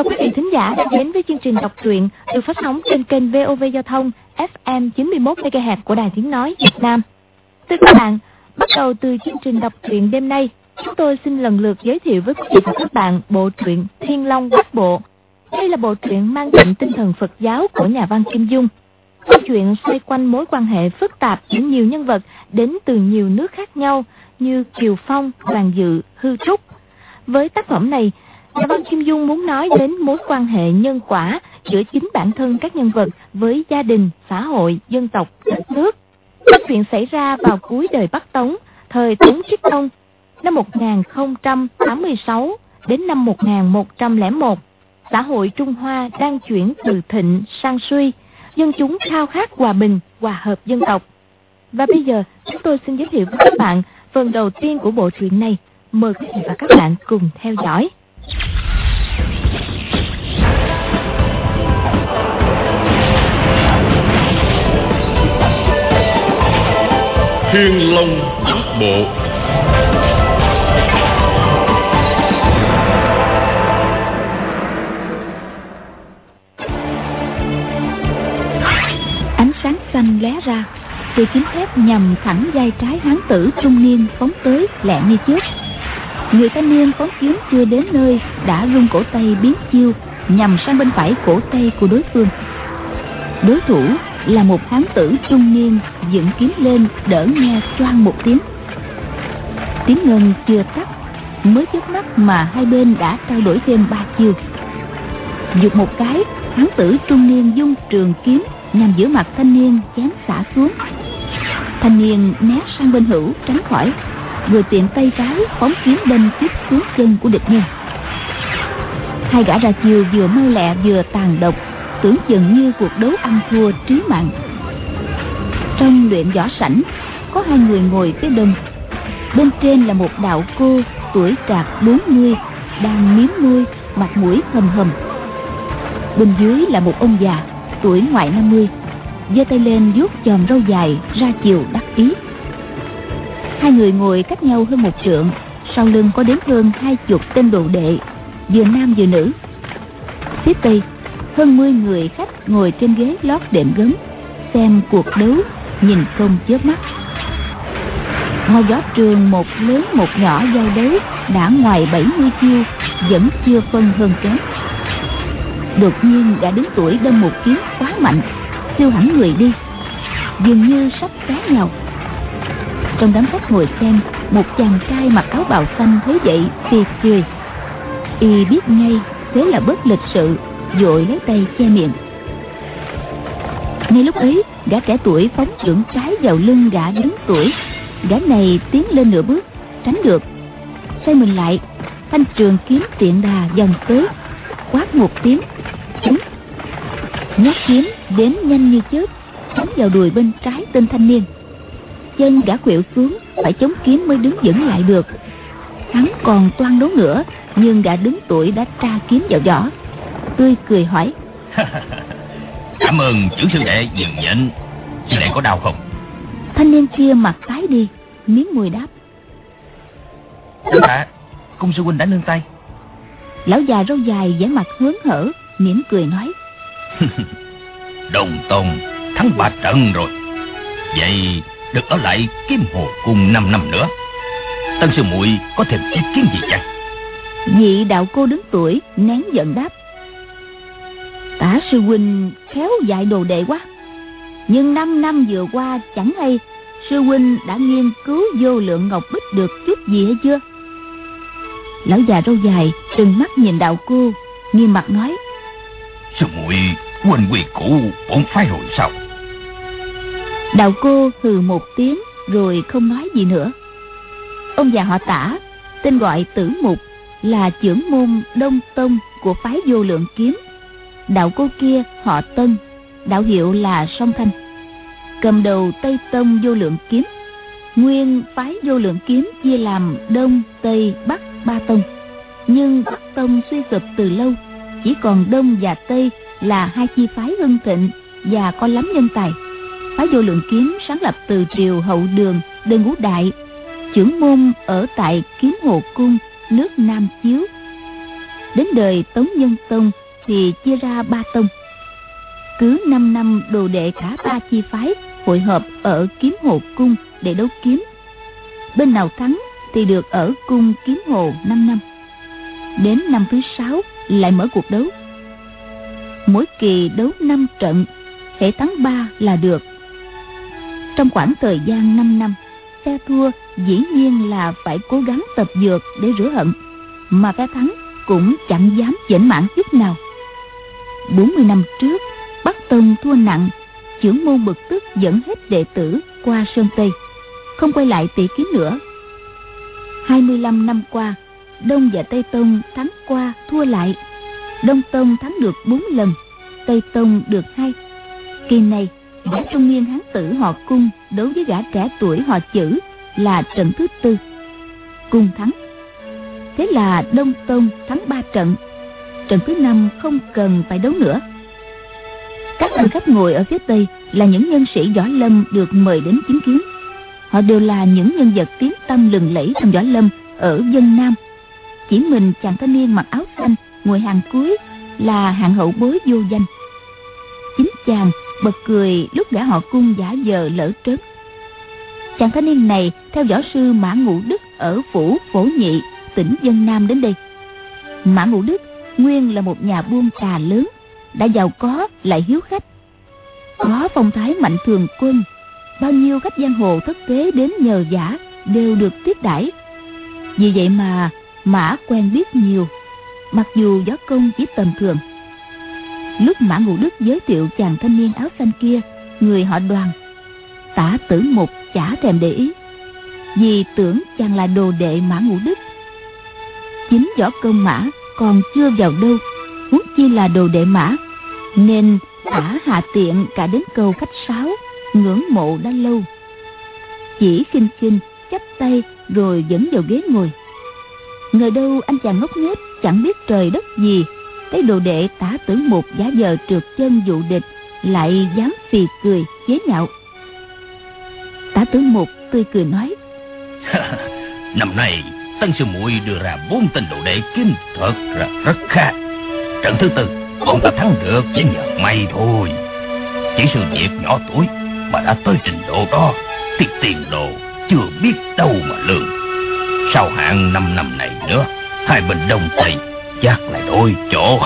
quý vị thính giả đã đến với chương trình đọc truyện được phát sóng trên kênh VOV Giao thông FM 91 MHz của Đài Tiếng nói Việt Nam. Thưa các bạn, bắt đầu từ chương trình đọc truyện đêm nay, chúng tôi xin lần lượt giới thiệu với quý vị và các bạn bộ truyện Thiên Long Bát Bộ. Đây là bộ truyện mang đậm tinh thần Phật giáo của nhà văn Kim Dung. Câu chuyện xoay quanh mối quan hệ phức tạp giữa nhiều nhân vật đến từ nhiều nước khác nhau như Kiều Phong, Đoàn Dự, Hư Trúc. Với tác phẩm này, nhà văn Kim Dung muốn nói đến mối quan hệ nhân quả giữa chính bản thân các nhân vật với gia đình, xã hội, dân tộc, đất nước. Câu chuyện xảy ra vào cuối đời Bắc Tống, thời Tống Trích Tông, năm 1086 đến năm 1101. Xã hội Trung Hoa đang chuyển từ thịnh sang suy, dân chúng khao khát hòa bình, hòa hợp dân tộc. Và bây giờ, chúng tôi xin giới thiệu với các bạn phần đầu tiên của bộ truyện này. Mời quý vị và các bạn cùng theo dõi. Thiên Long Bát Bộ. Ánh sáng xanh lóe ra, từ chính thép nhằm thẳng vai trái hán tử trung niên phóng tới lẹ như chớp. Người thanh niên phóng kiếm chưa đến nơi đã rung cổ tay biến chiêu nhằm sang bên phải cổ tay của đối phương. Đối thủ là một hán tử trung niên dựng kiếm lên đỡ nghe choang một tiếng. Tiếng ngân chưa tắt, mới chớp mắt mà hai bên đã trao đổi thêm 3 chiêu. Giục một cái, hán tử trung niên dung trường kiếm nhằm giữa mặt thanh niên chém xả xuống. Thanh niên né sang bên hữu tránh khỏi, vừa tiện tay trái phóng kiếm đâm tiếp xuống chân của địch nhân. Hai gã ra chiêu vừa mau lẹ vừa tàn độc, tưởng chừng như cuộc đấu ăn thua trí mạng. Trong luyện võ sảnh có hai người ngồi phía đông. Bên trên là một đạo cô tuổi trạc 40 đang miếm môi, mặt mũi hầm hầm. Bên dưới là một ông già tuổi ngoài 50, giơ tay lên vuốt chòm râu dài ra chiều đắc ý. Hai người ngồi cách nhau hơn 1 trượng, sau lưng có đến hơn 20 tên đồ đệ, vừa nam vừa nữ. Phía tây hơn 10 người khách ngồi trên ghế lót đệm gấm, xem cuộc đấu nhìn không chớp mắt. Ngoài võ trường một lớn một nhỏ giao đấu đã ngoài 70 chiêu, vẫn chưa phân hơn kém. Đột nhiên đã đứng tuổi đâm một kiếm quá mạnh, siêu hẳn người đi, dường như sắp té nhau. Trong đám khách ngồi xem, một chàng trai mặc áo bào xanh thấy vậy thì cười. Y biết ngay thế là bất lịch sự, vội lấy tay che miệng. Ngay lúc ấy, gã trẻ tuổi phóng chưởng trái vào lưng gã đứng tuổi. Gã này tiến lên nửa bước, tránh được, xoay mình lại, thanh trường kiếm tiện đà vòng tới, quát một tiếng, trúng. Nhát kiếm đến nhanh như chớp, tránh vào đùi bên trái tên thanh niên. Chân gã khuỵu xuống, phải chống kiếm mới đứng vững lại được. Hắn còn toan đấu nữa, nhưng gã đứng tuổi đã tra kiếm vào vỏ, tươi cười hỏi: Cảm ơn trưởng sư đệ nhường nhịn. Sư đệ có đau không? Thanh niên kia mặt tái đi, miếng môi đáp: Được ạ, cung sư huynh đã nương tay. Lão già râu dài vẻ mặt hớn hở, mỉm cười nói: Đồng Tôn thắng 3 trận rồi, vậy được ở lại Kiếm Hồ Cung 5 năm nữa. Tân sư muội có thêm ý kiến gì chăng? Vị đạo cô đứng tuổi nén giận đáp: Tả sư huynh khéo dạy đồ đệ quá, nhưng 5 năm vừa qua chẳng hay sư huynh đã nghiên cứu vô lượng ngọc bích được chút gì hay chưa? Lão già râu dài trừng mắt nhìn đạo cô, nghiêm mặt nói: Sư muội quên quy củ bổn phái rồi sao? Đạo cô hừ một tiếng rồi không nói gì nữa. Ông già họ Tả, tên gọi Tử Mục, là trưởng môn Đông Tông của phái Vô Lượng Kiếm. Đạo cô kia họ Tân, đạo hiệu là Song Thanh, cầm đầu Tây Tông Vô Lượng Kiếm. Nguyên phái Vô Lượng Kiếm chia làm Đông, Tây, Bắc 3 tông, nhưng Bắc tông suy sụp từ lâu, chỉ còn Đông và Tây là 2 chi phái hưng thịnh và có lắm nhân tài. Phái Vô Lượng Kiếm sáng lập từ triều Hậu Đường, đời Ngũ Đại, trưởng môn ở tại Kiếm Hồ Cung, nước Nam Chiếu. Đến đời Tống Nhân Tông thì chia ra 3 tông. Cứ 5 năm đồ đệ cả 3 chi phái hội họp ở Kiếm Hồ Cung để đấu kiếm. Bên nào thắng thì được ở cung Kiếm Hồ 5 năm. Đến năm thứ 6 lại mở cuộc đấu. Mỗi kỳ đấu 5 trận, hễ thắng 3 là được. Trong khoảng thời gian 5 năm, phe thua dĩ nhiên là phải cố gắng tập dược để rửa hận, mà phe thắng cũng chẳng dám chểnh mảng chút nào. 40 năm trước, Bắc Tông thua nặng, trưởng môn bực tức dẫn hết đệ tử qua Sơn Tây, không quay lại tỷ kiếm nữa. 25 năm qua, Đông và Tây Tông thắng qua thua lại. Đông Tông thắng được 4 lần, Tây Tông được 2. Kỳ này, gã trung niên hán tử họ Cung đấu với gã trẻ tuổi họ Chử là trận thứ 4. Cung thắng. Thế là Đông Tông thắng 3 trận. Trận thứ 5 không cần phải đấu nữa. Các vị khách ngồi ở phía Tây là những nhân sĩ võ lâm được mời đến chứng kiến. Họ đều là những nhân vật tiếng tăm lừng lẫy trong võ lâm ở Vân Nam. Chỉ mình chàng thanh niên mặc áo xanh ngồi hàng cuối là hạng hậu bối vô danh. Chính chàng bật cười lúc gã họ Cung giả vờ lỡ trớn. Chàng thanh niên này theo võ sư Mã Ngũ Đức ở phủ Phổ Nhị, tỉnh Vân Nam đến đây. Mã Ngũ Đức nguyên là một nhà buôn trà lớn, đã giàu có lại hiếu khách, có phong thái mạnh thường quân. Bao nhiêu khách giang hồ thất thế đến nhờ vả đều được tiếp đãi. Vì vậy mà Mã quen biết nhiều, mặc dù võ công chỉ tầm thường. Lúc Mã Ngũ Đức giới thiệu chàng thanh niên áo xanh kia, người họ Đoàn, Tả Tử Mục chả thèm để ý, vì tưởng chàng là đồ đệ Mã Ngũ Đức. Chính võ công Mã còn chưa vào đâu, huống chi là đồ đệ Mã, nên Tả hạ tiện cả đến câu khách sáo, ngưỡng mộ đã lâu. Chỉ khinh khinh chắp tay rồi dẫn vào ghế ngồi. Ngờ đâu anh chàng ngốc nghếch chẳng biết trời đất gì, thấy đồ đệ Tả Tử Mục giả vờ trượt chân dụ địch, lại dám phì cười chế nhạo. Tả Tử Mục tươi cười nói: Năm nay Tân sư muội đưa ra 4 tên đồ đệ kiếm thật là rất khá. Trận thứ 4 bọn ta thắng được chỉ nhờ may thôi. Chỉ sự việc nhỏ tuổi mà đã tới trình độ đó thì tiền đồ chưa biết đâu mà lường. Sau hạn 5 năm này nữa, hai bên Đông Tây chắc là đôi chỗ.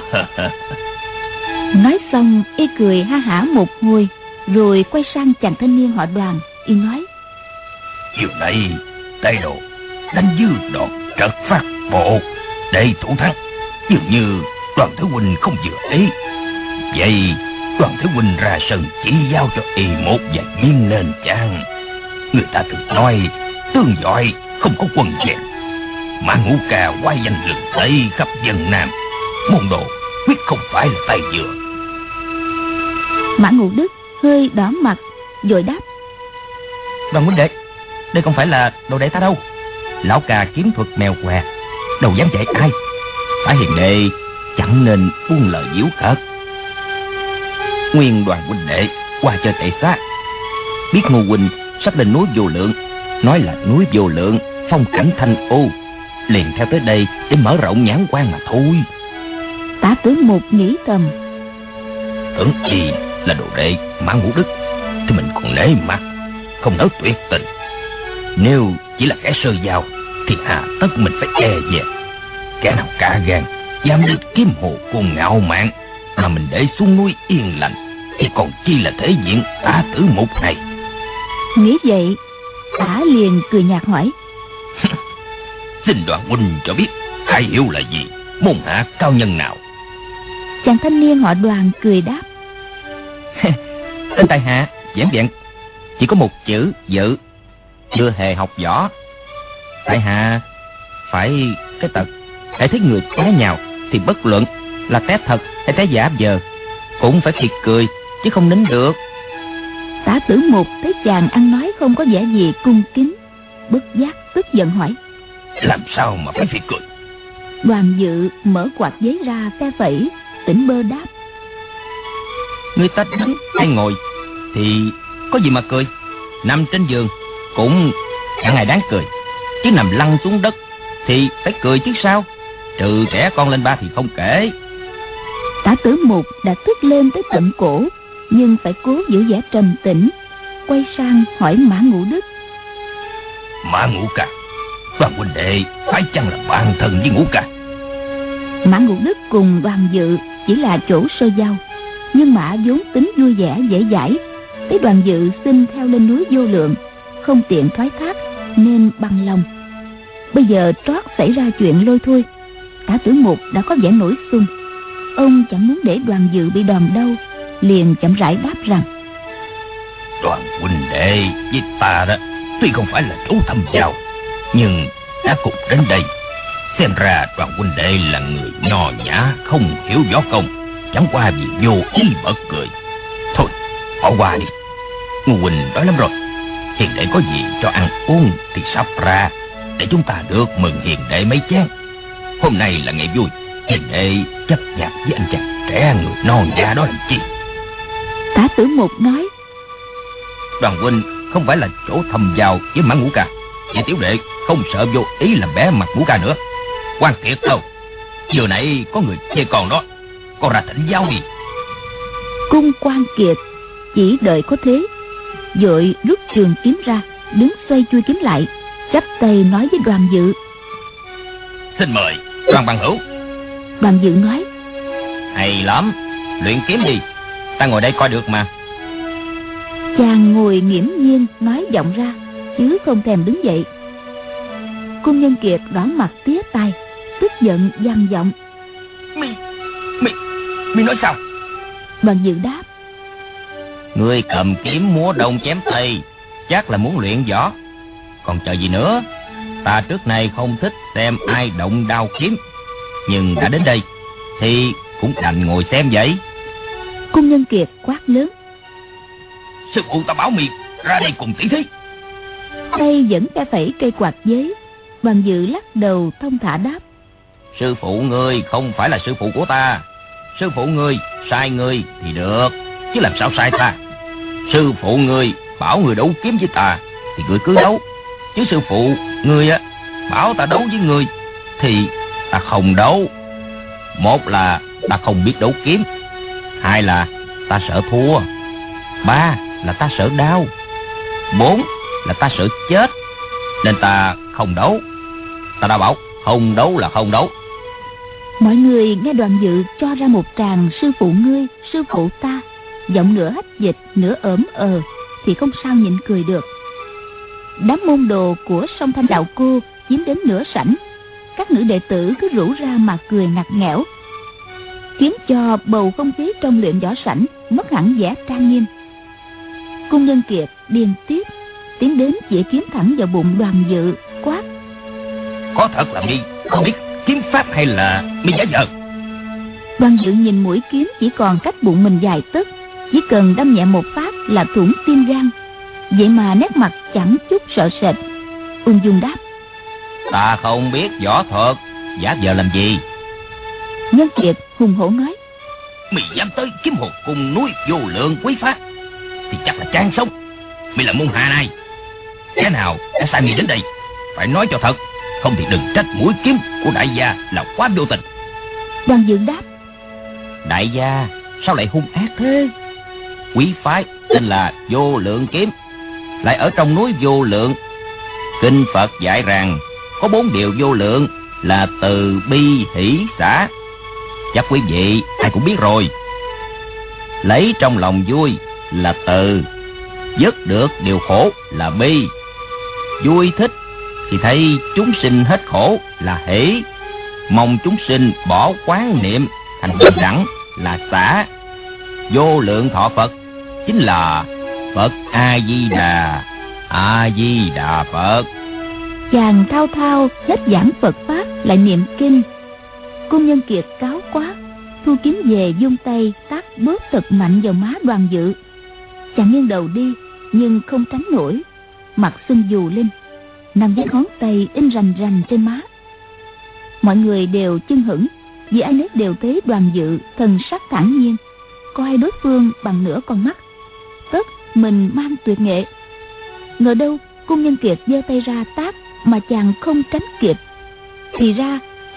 Nói xong y cười ha hả một hồi, rồi quay sang chàng thanh niên họ Đoàn, y nói: Chiều nay tay đồ đánh dư đột trật phát bộ để thủ thắng, dường như Đoàn Thứ huynh không vừa ý. Vậy Đoàn Thứ huynh ra sân chỉ giao cho y một vài viên nền chăng? Người ta thường nói tương giỏi không có quân vẹn. Mã Ngũ Ca quay danh lừng lẫy khắp Vân Nam, môn đồ quyết không phải là tay vừa. Mã Ngũ Đức hơi đỏ mặt rồi đáp: Đoàn huynh đệ, đây không phải là đồ đệ ta đâu. Lão ca kiếm thuật mèo què, đâu dám dạy ai. Phải hiền đệ chẳng nên buông lời diễu cợt. Nguyên Đoàn huynh đệ qua chơi tệ xá, biết Ngô huynh sắp lên núi Vô Lượng, nói là núi Vô Lượng phong cảnh thanh ô, liền theo tới đây để mở rộng nhãn quan mà thôi. Tả Tử Mục nghĩ thầm: Tưởng gì là đồ đệ Mã Ngũ Đức thì mình còn nể mặt, không nỡ tuyệt tình. Nếu chỉ là kẻ sơ giao thì hà tất mình phải e dè. Kẻ nào cả gan dám đến Kiếm Hồ Cung ngạo mạn mà mình để xuống núi yên lành thì còn chi là thể diện Tả Tử Mục này. Nghĩ vậy, Tả liền cười nhạt hỏi: Xin Đoàn huynh cho biết Hải Hiểu là gì, môn hạ cao nhân nào? Chàng thanh niên họ Đoàn cười đáp: Tên tại hạ giản vẹn chỉ có một chữ dự, chưa hề học võ. Tại hạ phải cái tật hãy thấy người té nhào thì bất luận là té thật hay té giả giờ cũng phải thiệt cười chứ không nín được. Tả Tử Mục thấy chàng ăn nói không có vẻ gì cung kính, bất giác tức giận hỏi: Làm sao mà phải thiệt cười? Đoàn Dự mở quạt giấy ra phe phẩy, tỉnh bơ đáp: Người ta đứng hay ngồi thì có gì mà cười. Nằm trên giường cũng chẳng ai đáng cười, chứ nằm lăn xuống đất thì phải cười chứ sao. trừ trẻ con lên 3 thì không kể. Tả Tử Mục đã tức lên tới tận cổ, nhưng phải cố giữ vẻ trầm tĩnh, quay sang hỏi Mã Ngũ Đức. Mã Ngũ Ca, Đoàn huynh đệ phải chăng là bạn thân với Ngũ Ca? Mã Ngũ Đức cùng Đoàn Dự chỉ là chỗ sơ giao, nhưng Mã vốn tính vui vẻ dễ dãi, thấy Đoàn Dự xin theo lên núi Vô Lượng, không tiện thoái thác nên bằng lòng. Bây giờ trót xảy ra chuyện lôi thôi, Tả Tử Mục đã có vẻ nổi xung. Ông chẳng muốn để Đoàn Dự bị đòn đau, liền chậm rãi đáp rằng: Đoàn huynh đệ với ta đó tuy không phải là chỗ thâm giao, nhưng đã cùng đến đây. Xem ra Đoàn huynh đệ là người nho nhã, không hiểu võ công, chẳng qua vì vô ý bật cười. Thôi bỏ qua đi, Ngô huynh đói lắm rồi. Hiền đệ có gì cho ăn uống thì sắp ra, để chúng ta được mừng hiền đệ mấy chén. Hôm nay là ngày vui, hiền đệ chấp nhặt với anh chàng trẻ người non già đó làm chi? Tả Tử Mục nói: Đoàn huynh không phải là chỗ thâm giao với Mã Ngũ Ca, vậy tiểu đệ không sợ vô ý làm bẻ mặt Ngũ Ca nữa. Quan Kiệt đâu, vừa nãy có người chê con đó, con ra thỉnh giáo đi. Cung Quan Kiệt chỉ đợi có thế, vội rút trường kiếm ra, đứng xoay chui kiếm lại, chắp tay nói với Đoàn Dự: Xin mời Đoàn bằng hữu. Đoàn Dự nói: Hay lắm, luyện kiếm đi, ta ngồi đây coi được mà. Chàng ngồi nghiễm nhiên nói vọng ra, chứ không thèm đứng dậy. Cung Nhân Kiệt đỏ mặt tía tai, tức giận gằn giọng: Mi nói sao? Đoàn Dự đáp: Ngươi cầm kiếm múa đông chém tây, chắc là muốn luyện võ. Còn chờ gì nữa? Ta trước nay không thích xem ai động đao kiếm, nhưng đã đến đây thì cũng đành ngồi xem vậy. Cung Nhân Kiệt quát lớn: Sư phụ ta bảo mi ra đây cùng tỷ thí. Tay vẫn phe phẩy cây quạt giấy. Đoàn Dự lắc đầu thông thả đáp: Sư phụ ngươi không phải là sư phụ của ta. Sư phụ ngươi sai ngươi thì được, chứ làm sao sai ta? Sư phụ ngươi bảo người đấu kiếm với ta thì ngươi cứ đấu, chứ sư phụ ngươi á bảo ta đấu với ngươi thì ta không đấu. Một là ta không biết đấu kiếm, hai là ta sợ thua, ba là ta sợ đau, bốn là ta sợ chết, nên ta không đấu. Ta đã bảo không đấu là không đấu. Mọi người nghe Đoàn Dự cho ra một tràng sư phụ ngươi, sư phụ ta, giọng nửa hách dịch nửa ỡm thì không sao nhịn cười được. Đám môn đồ của Song Thanh Đạo Cô chiếm đến nửa sảnh, các nữ đệ tử cứ rủ ra mà cười ngặt nghẽo, khiến cho bầu không khí trong luyện võ sảnh mất hẳn vẻ trang nghiêm. Cung Nhân Kiệt điên tiết tiến đến chĩa kiếm thẳng vào bụng Đoàn Dự, quát: Có thật là mi không biết kiếm pháp hay là mi giả vờ? Đoàn Dự nhìn mũi kiếm chỉ còn cách bụng mình vài tấc, chỉ cần đâm nhẹ một phát là thủng tim gan. Vậy mà nét mặt chẳng chút sợ sệt, ung dung đáp: Ta không biết võ thuật, giả vờ làm gì? Nhân Kiệt hùng hổ nói: Mi dám tới Kiếm Hồn Cung núi Vô Lượng quấy phá thì chắc là chán sống. Mi là môn hạ này, cái nào đã sai mi đến đây phải nói cho thật, không thì đừng trách mũi kiếm của đại gia là quá vô tình. Đoàn Dự đáp: Đại gia sao lại hung ác thế? Quý phái tên là Vô Lượng Kiếm, lại ở trong núi Vô Lượng. Kinh Phật dạy rằng có 4 điều vô lượng là từ bi hỷ xả, chắc quý vị ai cũng biết rồi. Lấy trong lòng vui là từ, dứt được điều khổ là bi, vui thích thì thấy chúng sinh hết khổ là hỷ, mong chúng sinh bỏ quán niệm thành bình đẳng là xả. Vô lượng thọ Phật chính là Phật A Di Đà, A Di Đà Phật. Chàng thao thao hết giảng Phật pháp lại niệm kinh. Cung Nhân Kiệt cáo quá, thu kiếm về vung tay tát bóp thật mạnh vào má Đoàn Dự. Chàng nghiêng đầu đi nhưng không tránh nổi, mặt sưng dù lên, 5 vết ngón tay in rành rành trên má. Mọi người đều chưng hửng, vì ai nấy đều thấy Đoàn Dự thần sắc thản nhiên, coi đối phương bằng nửa con mắt, tất mình mang tuyệt nghệ. Ngờ đâu Cung Nhân Kiệt giơ tay ra tát mà chàng không tránh kịp, thì ra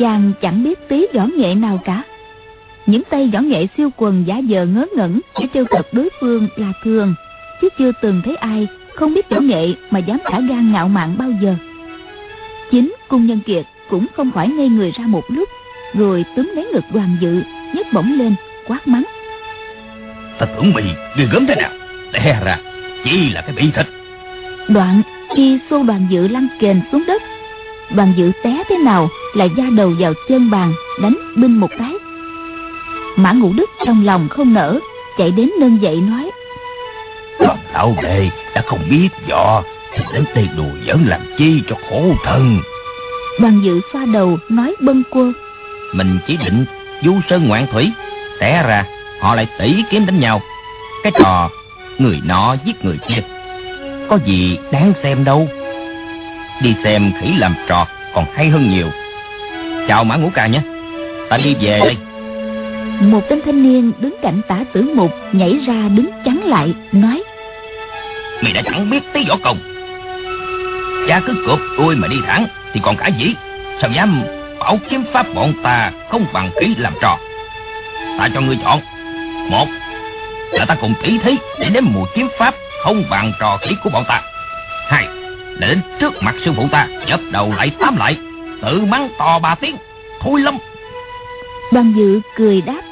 Chàng chẳng biết tí võ nghệ nào cả. Những tay võ nghệ siêu quần giả vờ ngớ ngẩn để trêu cợt đối phương là thường, chứ chưa từng thấy ai không biết võ nghệ mà dám cả gan ngạo mạn bao giờ. Chính Cung Nhân Kiệt cũng không khỏi ngây người ra một lúc, rồi túm lấy ngực Đoàn Dự nhấc bổng lên quát mắng: Ta tưởng mày ghê gớm thế nào, té ra chỉ là cái bị thịt. Đoạn y xô Đoàn Dự lăn kềnh xuống đất. Đoàn Dự té thế nào lại va đầu vào chân bàn, đánh binh một cái. Mã Ngũ Đức trong lòng không nỡ, chạy đến nâng dậy nói: Đoàn lão đệ đã không biết võ thì đến đây đùa giỡn làm chi cho khổ thân. Đoàn Dự xoa đầu nói bâng quơ: Mình chỉ định du sơn ngoạn thủy, té ra họ lại tỉ kiếm đánh nhau. Cái trò người nọ giết người kia có gì đáng xem đâu. Đi xem khỉ làm trò còn hay hơn nhiều. Chào Mã Ngũ ca nhé, ta đi về đây. Một tên thanh niên đứng cạnh Tả Tử Mục nhảy ra đứng chắn lại nói: Mày đã chẳng biết tí võ công, cha cứ cụp đuôi mà đi thẳng thì còn cả gì. Sao dám bảo kiếm pháp bọn ta không bằng khỉ làm trò? Ta cho ngươi chọn: một là ta cùng tỷ thí để nếm mùi kiếm pháp không bằng trò khỉ của bọn ta; hai là đến trước mặt sư phụ ta dập đầu lại tám lại, tự mắng to 3 tiếng: thôi lắm. Đoàn Dự cười đáp: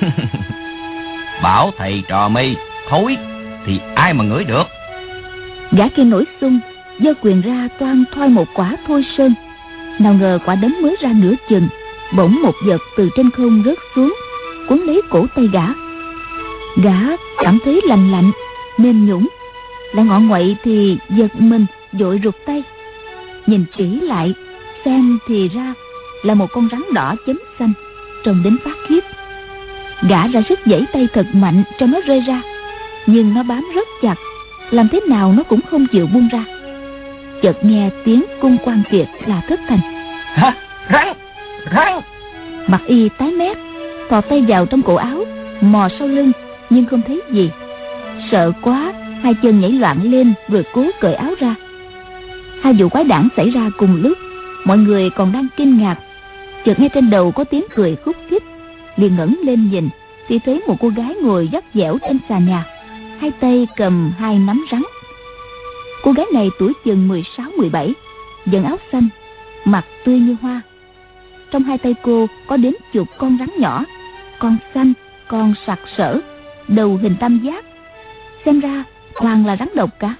Bảo thầy trò mây thối thì ai mà ngửi được. Gã kia nổi xung, giơ quyền ra toan thoi một quả thôi sơn. Nào ngờ quả đấm mới ra nửa chừng, bỗng một vật từ trên không rớt xuống, quấn lấy cổ tay gã. Gã cảm thấy lạnh lạnh, mềm nhũn, lại ngọ nguậy thì giật mình vội rụt tay. Nhìn kỹ lại xem thì ra là một con rắn đỏ chấm xanh, trông đến phát khiếp. Gã ra sức giãy tay thật mạnh cho nó rơi ra, nhưng nó bám rất chặt, làm thế nào nó cũng không chịu buông ra. Chợt nghe tiếng Cung Quan Kiệt là thất thành: Hả? Rắn! Mặt y tái mét, thò tay vào trong cổ áo, mò sau lưng nhưng không thấy gì. Sợ quá, hai chân nhảy loạn lên rồi cố cởi áo ra. Hai vụ quái đản xảy ra cùng lúc, mọi người còn đang kinh ngạc. Chợt nghe trên đầu có tiếng cười khúc khích, liền ngẩng lên nhìn thì thấy một cô gái ngồi vắt dẻo trên xà nhà, hai tay cầm hai nắm rắn. Cô gái này tuổi chừng 16-17, vận áo xanh, mặt tươi như hoa. Trong hai tay cô có đến chục con rắn nhỏ, con xanh, con sặc sỡ, đầu hình tam giác. Xem ra toàn là rắn độc cả.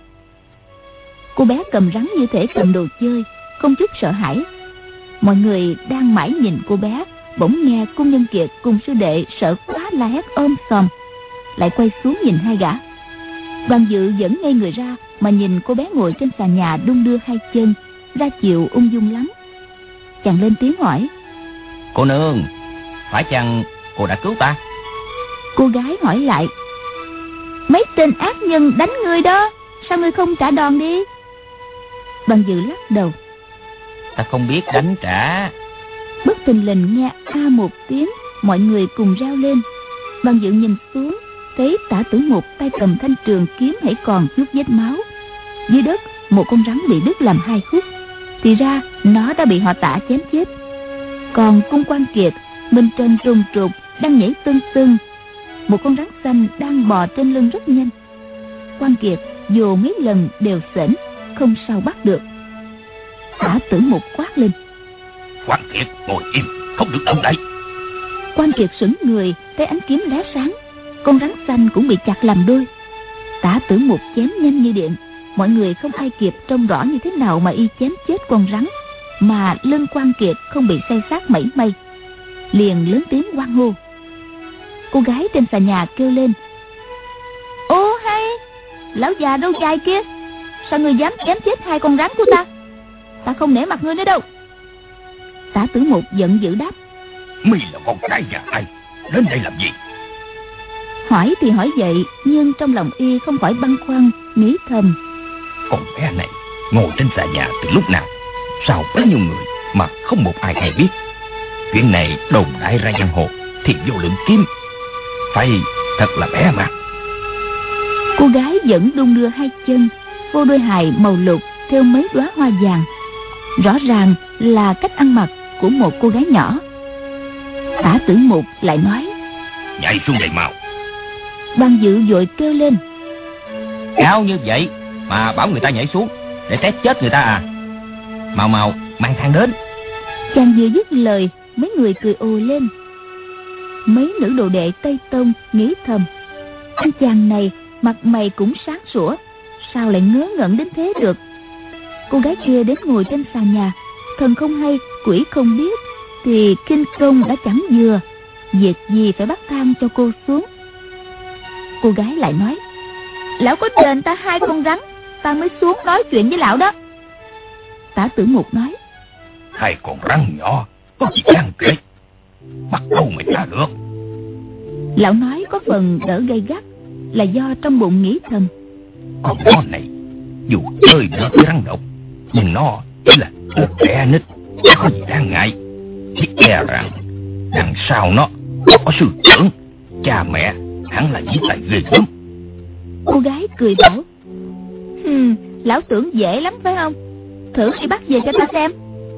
Cô bé cầm rắn như thể cầm đồ chơi, không chút sợ hãi. Mọi người đang mãi nhìn cô bé, bỗng nghe Cung Nhân Kiệt cùng sư đệ sợ quá la hét ôm sòm, lại quay xuống nhìn hai gã. Đoàn Dự vẫn ngây người ra mà nhìn cô bé ngồi trên xà nhà đung đưa hai chân, ra chiều ung dung lắm. Chàng lên tiếng hỏi: Cô nương, phải chăng cô đã cứu ta? Cô gái hỏi lại: Mấy tên ác nhân đánh ngươi đó, sao ngươi không trả đòn đi? Đoàn Dự lắc đầu: Ta không biết đánh trả. Bất thình lình nghe a một tiếng, mọi người cùng reo lên. Đoàn Dự nhìn xuống, thấy Tả Tử Mục tay cầm thanh trường kiếm hãy còn chút vết máu. Dưới đất một con rắn bị đứt làm hai khúc, thì ra nó đã bị họ Tả chém chết. Còn Cung Quan Kiệt mình trần trùng trục đang nhảy tưng tưng, một con rắn xanh đang bò trên lưng rất nhanh. Quan Kiệt dù mấy lần đều xễnh, không sao bắt được. Tả Tử Mục quát lên: Quan Kiệt ngồi im, không được động đậy. Quan Kiệt sững người, thấy ánh kiếm lóe sáng, con rắn xanh cũng bị chặt làm đôi. Tả Tử Mục chém nhanh như điện, mọi người không ai kịp trông rõ như thế nào mà y chém chết con rắn, mà lưng Quan Kiệt không bị xay xát mảy may. Liền lớn tiếng hoan hô. Cô gái trên xà nhà kêu lên: Ô hay, lão già đâu dài kia, sao ngươi dám chém chết hai con rắn của ta? Ta không nể mặt ngươi nữa đâu. Tả Tử Mục giận dữ đáp: Mày là con trai nhà ai, đến đây làm gì? Hỏi thì hỏi vậy, nhưng trong lòng y không khỏi băn khoăn, nghĩ thầm: Con bé này ngồi trên xà nhà từ lúc nào? Sao bấy nhiêu người mà không một ai hay biết? Chuyện này đồn đại ra giang hồ thì vô lượng kiếm, phải thật là bé mà. Cô gái vẫn đung đưa hai chân, vô đôi hài màu lục theo mấy đóa hoa vàng. Rõ ràng là cách ăn mặc của một cô gái nhỏ. Tả Tử Mục lại nói: Nhảy xuống đây mau. Ban Dự vội kêu lên: Cao như vậy mà bảo người ta nhảy xuống để té chết người ta à? Mau mau mang thang đến. Chàng vừa dứt lời, mấy người cười ồ lên. Mấy nữ đồ đệ Tây Tông nghĩ thầm: anh chàng này mặt mày cũng sáng sủa, sao lại ngớ ngẩn đến thế được. Cô gái kia đến ngồi trên sàn nhà, thần không hay quỷ không biết, thì kinh công đã chẳng vừa, việc gì phải bắt thang cho cô xuống. Cô gái lại nói: lão có đền ta 2 con rắn, ta mới xuống nói chuyện với lão đó. Tả Tử Mục nói: 2 con rắn nhỏ có gì đáng kể, bắt đâu mà trả được. Lão nói có phần đỡ gay gắt là do trong bụng nghĩ thầm: con nhỏ này dù chơi được với rắn độc, nhưng nó chỉ là đứa trẻ nít, chẳng có gì đáng ngại. Chỉ e rằng đằng sau nó có sư trưởng, cha mẹ hẳn là giết tài ghê gớm. Cô gái cười bảo: lão tưởng dễ lắm phải không? Thử đi bắt về cho ta xem.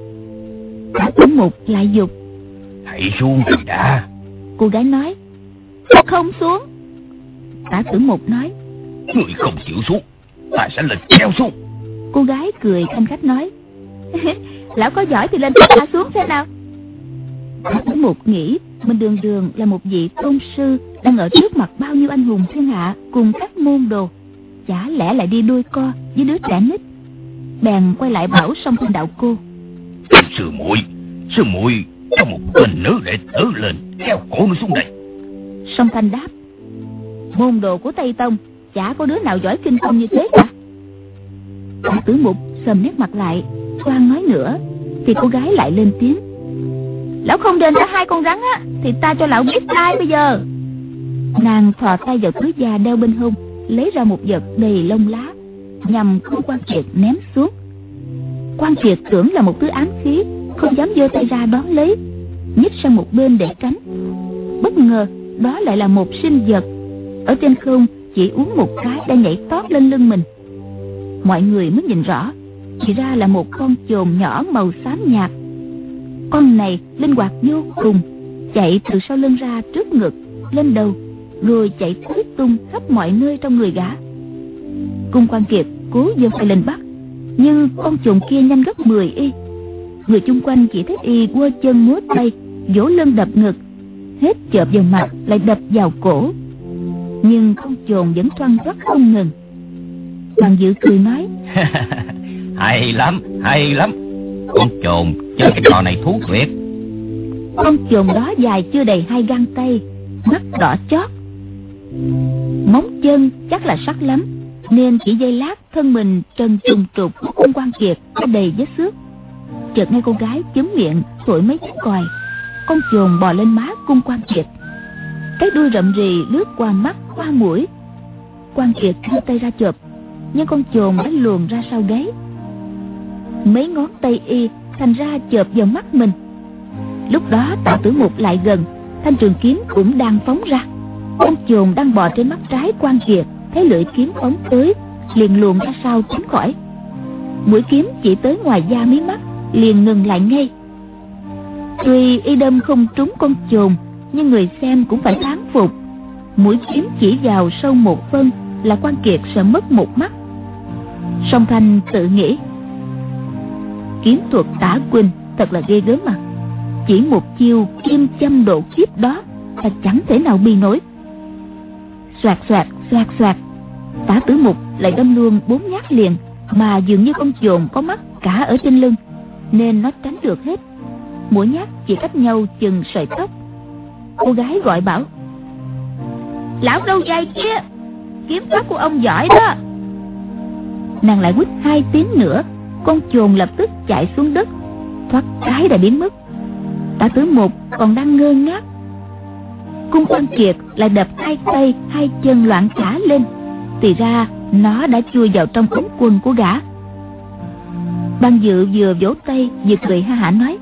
Tả Tử Mục lại giục: hãy xuống đi đã. Cô gái nói: không xuống. Tả Tử Mục nói: người không chịu xuống, ta sẽ lên treo xuống. Cô gái cười khanh khách nói: lão có giỏi thì lên ta xuống xem nào. Tả Tử Mục nghĩ mình đường đường là một vị tôn sư, đang ở trước mặt bao nhiêu anh hùng thiên hạ cùng các môn đồ, chả lẽ lại đi đôi co với đứa trẻ nít. Bèn quay lại bảo Song Thanh đạo cô: sư muội cho một tình nữ đệ tử lên kéo cổ nó xuống đây. Song Thanh đáp: môn đồ của Tây Tông chả có đứa nào giỏi kinh công như thế cả. Tả Tử Mục sầm nét mặt lại, toan nói nữa thì cô gái lại lên tiếng: lão không đền ta 2 con rắn á, thì ta cho lão biết ai bây giờ. Nàng thò tay vào túi da đeo bên hông, lấy ra một vật đầy lông lá, nhằm Cung Quan Kiệt ném xuống. Quan Kiệt tưởng là một thứ ám khí, không dám giơ tay ra đón lấy, nhích sang một bên để tránh. Bất ngờ đó lại là một sinh vật ở trên không, chỉ uống một cái đã nhảy tót lên lưng mình. Mọi người mới nhìn rõ, thì ra là một con chồn nhỏ màu xám nhạt. Con này linh hoạt vô cùng, chạy từ sau lưng ra trước ngực, lên đầu, rồi chạy tứ tung khắp mọi nơi trong người gã. Cung Quan Kiệt cố giơ tay lên bắt, nhưng con chồn kia nhanh gấp 10 y. Người chung quanh chỉ thấy y quơ chân múa tay, vỗ lưng đập ngực, hết chộp vào mặt lại đập vào cổ, nhưng con chồn vẫn thoăn thoắt không ngừng. Bằng Dự cười nói: hay lắm, con chồn chơi cái trò này thú tuyệt. Con chồn đó dài chưa đầy 2 gang tay, mắt đỏ chót, móng chân chắc là sắc lắm, nên chỉ giây lát thân mình trần trùng trục của Cung Quan Kiệt đã đầy vết xước. Chợt nghe cô gái chúm miệng thổi mấy tiếng còi, con chồn bò lên má Cung Quan Kiệt, cái đuôi rậm rì lướt qua mắt qua mũi. Quan Kiệt đưa tay ra chộp, nhưng con chồn đã luồn ra sau gáy. Mấy ngón tay y thành ra chộp vào mắt mình. Lúc đó Tả Tử Mục lại gần, thanh trường kiếm cũng đang phóng ra. Con chồn đang bò trên mắt trái Quan Kiệt thấy lưỡi kiếm phóng tới, liền luồn ra sau tránh khỏi. Mũi kiếm chỉ tới ngoài da mí mắt, liền ngừng lại ngay. Tuy y đâm không trúng con chồn, nhưng người xem cũng phải thán phục. Mũi kiếm chỉ vào sâu 1 phân là Quan Kiệt sẽ mất một mắt. Song Thanh tự nghĩ: kiếm thuật Tả Huynh thật là ghê gớm mà, chỉ một chiêu kim châm độ kiếp đó ta chẳng thể nào bì nổi. Xoạt xoạt xoạt xoạt, Tả Tử Mục lại đâm luôn 4 nhát liền, mà dường như con chồn có mắt cả ở trên lưng, nên nó tránh được hết. Mỗi nhát chỉ cách nhau chừng sợi tóc. Cô gái gọi bảo: lão đâu dây kia, kiếm pháp của ông giỏi đó. Nàng lại quýt 2 tiếng nữa, con chồn lập tức chạy xuống đất, thoát cái đã biến mất. Tả Tử Mục còn đang ngơ ngác, Cung Quan Kiệt lại đập 2 tay 2 chân loạn cả lên, thì ra nó đã chui vào trong ống quần của gã. Ban Dự vừa vỗ tay vừa cười ha hả nói: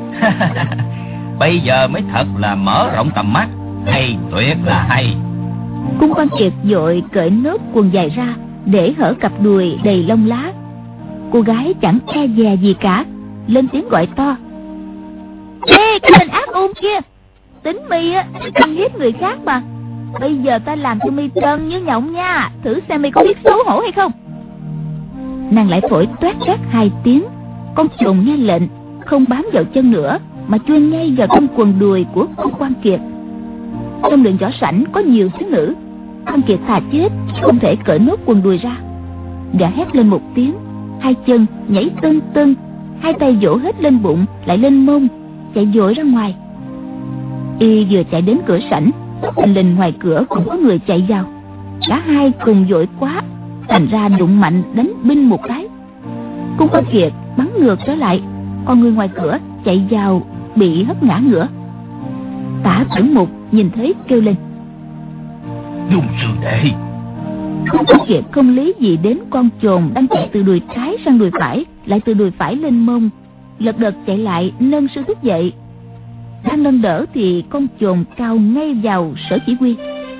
Bây giờ mới thật là mở rộng tầm mắt, hay, tuyệt là hay. Cung Quan Kiệt vội cởi nốt quần dài ra để hở cặp đùi đầy lông lá. Cô gái chẳng e dè gì cả, lên tiếng gọi to: Ê, cái tên ác ôn kia, tính mi á ăn hiếp người khác mà. Bây giờ ta làm cho mi trơn như nhộng nha, thử xem mi có biết xấu hổ hay không. Nàng lại thổi toét toét 2 tiếng. Con trồn nghe lệnh không bám vào chân nữa, mà chui ngay vào trong quần đùi của con Quan Kiệt. Trong đường võ sảnh có nhiều thiếu nữ, Quan Kiệt thà chết không thể cởi nốt quần đùi ra. Gã hét lên một tiếng, 2 chân nhảy tưng tưng, 2 tay vỗ hết lên bụng lại lên mông, chạy vội ra ngoài. Y vừa chạy đến cửa sảnh, thình lình ngoài cửa cũng có người chạy vào. Cả hai cùng vội quá, thành ra đụng mạnh đánh binh một cái. Cung Quan Kiệt bắn ngược trở lại, còn người ngoài cửa chạy vào bị hất ngã ngửa. Tả Tử Mục nhìn thấy kêu lên: Dung sư đệ. Cung Quan Kiệt không lý gì đến con chồn đang chạy từ đùi trái sang đùi phải, lại từ đùi phải lên mông, lật đật chạy lại nâng sư thúc dậy. Đang nâng đỡ thì con chồn cao ngay vào Sở Chỉ Huy.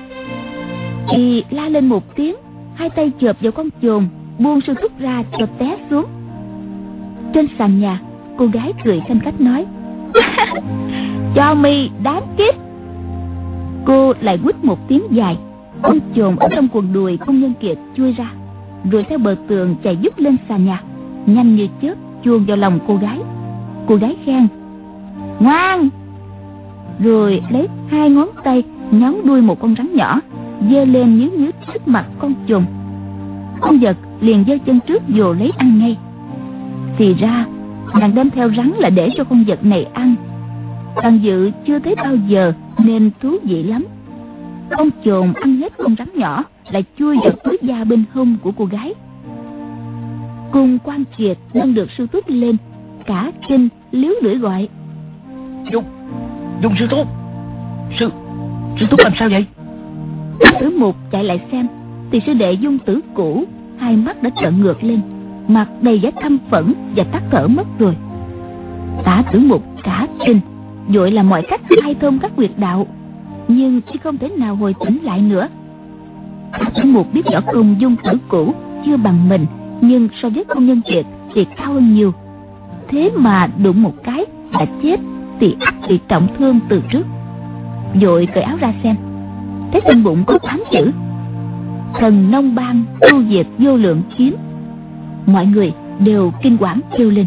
Y la lên một tiếng, 2 tay chộp vào con chồn, buông sư thúc ra cho té xuống. Trên sàn nhà, cô gái cười khanh khách nói: Cho mi đáng kiếp. Cô lại quýt một tiếng dài. Con chồn ở trong quần đùi Cung Nhân Kiệt chui ra, rồi theo bờ tường chạy vút lên sàn nhà, nhanh như chớp chuồn vào lòng cô gái. Cô gái khen: Ngoan. Rồi lấy 2 ngón tay nhón đuôi một con rắn nhỏ, giơ lên nhứ nhứ trước mặt con chồn. Con vật liền giơ chân trước vồ lấy ăn ngay. Thì ra nàng đem theo rắn là để cho con vật này ăn. Tàn Dự chưa thấy bao giờ nên thú vị lắm. Con chồn ăn hết con rắn nhỏ, lại chui vào túi da bên hông của cô gái. Cung Quan Kiệt nâng được sư thúc lên, cả kinh líu lưỡi gọi: Dung sư thúc. Sư thúc làm sao vậy? Tử Mục chạy lại xem thì sư đệ Dung Tử Cũ 2 mắt đã trợn ngược lên, mặt đầy vẻ căm phẫn và tắt thở mất rồi. Tả Tử Mục cả kinh, vội làm mọi cách khai thông các huyệt đạo, nhưng chỉ không thể nào hồi tỉnh lại nữa. Tả Tử Mục biết võ công Dung Tử Cũ chưa bằng mình, nhưng so với Cung Nhân Kiệt thì cao hơn nhiều. Thế mà đụng một cái đã chết thì ắt bị trọng thương từ trước. Vội cởi áo ra xem, thấy trên bụng có 8 chữ: Thần Nông Bang tu diệt vô lượng kiếm. Mọi người đều kinh quản kêu lên.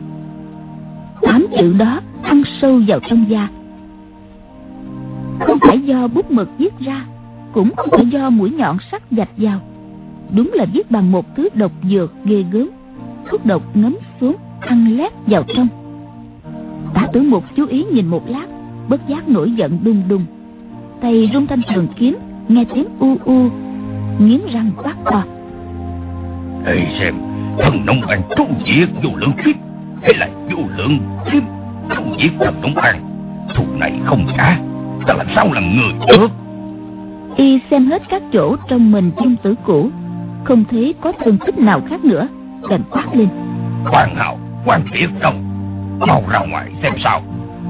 8 chữ đó ăn sâu vào trong da, không phải do bút mực viết ra, cũng không phải do mũi nhọn sắc vạch vào. Đúng là viết bằng một thứ độc dược ghê gớm, thuốc độc ngấm xuống ăn lét vào trong. Tả Tử Mục chú ý nhìn một lát, bất giác nổi giận đùng đùng, tay rung thanh trường kiếm, nghe tiếng u u, nghiến răng quát to: Hãy xem, Thần Nông Bang tu diệt vô lượng kiếm, hay là vô lượng kiếm tu diệt Thần Nông Bang? Thù này không trả, ta làm sao làm người được? Y xem hết các chỗ trong mình Dung Tử Cũ, không thấy có thương tích nào khác nữa, bèn quát lên: Quan Hào, Quan Kiệt đâu? Mau ra ngoài xem sao.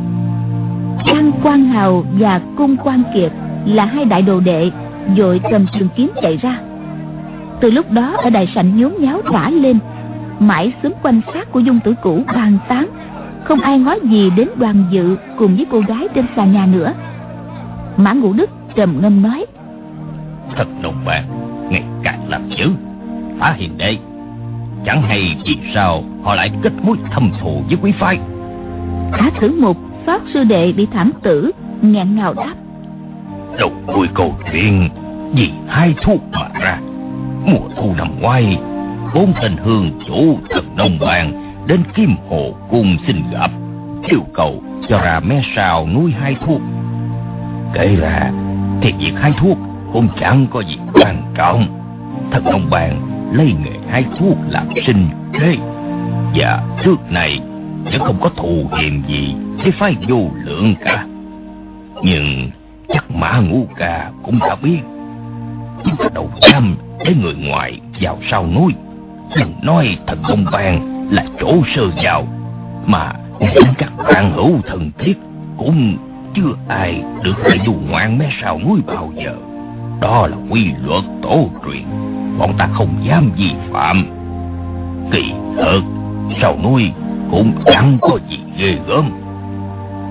Quan Hào và Cung Quan Kiệt là 2 đại đồ đệ, vội cầm trường kiếm chạy ra. Từ lúc đó ở đại sảnh nhốn nháo rã lên, mãi xúm quanh xác của Dung Tử Cũ bàn tán, không ai ngó gì đến Đoàn Dự cùng với cô gái trên sàn nhà nữa. Mã Ngũ Đức trầm ngâm nói: Thần Nông Bang ngày càng làm dữ, Phá Hiền Đệ, chẳng hay vì sao họ lại kết mối thâm thù với quý phái. Tả Tử Mục phát sư đệ bị thảm tử, nghẹn ngào đáp: Đầu đuôi câu chuyện vì 2 thuốc mà ra. Mùa thu năm ngoái, 4 tên hương chủ Thần Nông Bang đến Kim Hồ Cung xin gặp, yêu cầu cho ra mé sào nuôi 2 thuốc. Kể ra thì việc 2 thuốc cũng chẳng có gì quan trọng. Thần Nông Bang lấy nghề 2 thuốc làm sinh kế, và trước này vẫn không có thù hiềm gì với phái vô lượng cả. Nhưng chắc Mã Ngũ Ca cũng đã biết, chúng ta đầu trăm để người ngoài vào sau núi, đừng nói Thần Nông Bang là chỗ sơ vào, mà những các bạn hữu thần thiết cũng chưa ai được lại dù ngoan mé sau núi bao giờ. Đó là quy luật tổ truyền, bọn ta không dám vi phạm. Kỳ thật sau núi cũng chẳng có gì ghê gớm.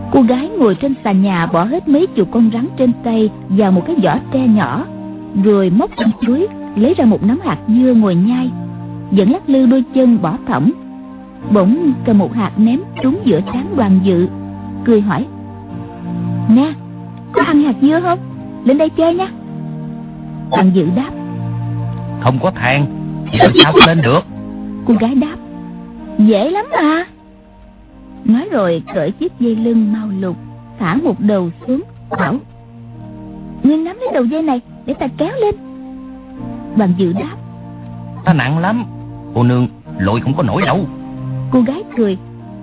Cô gái ngồi trên sàn nhà bỏ hết mấy chục con rắn trên tay vào một cái vỏ tre nhỏ, rồi móc trong túi lấy ra một nắm hạt dưa ngồi nhai, vẫn lắc lư đôi chân bỏ thõng. Bỗng cầm một hạt ném trúng giữa trán Đoàn Dự, cười hỏi: "Nè, có ăn hạt dưa không? Lên đây chơi nha." Đoàn Dự đáp: "Không có thang thì làm sao lên được?" Cô gái đáp: "Dễ lắm mà." Nói rồi cởi chiếc dây lưng màu lục, thả một đầu xuống, bảo: "Ngươi nắm lấy đầu dây này để ta kéo lên." Đoàn Dự đáp: "Ta nặng lắm, cô nương lội không có nổi đâu." Cô gái cười: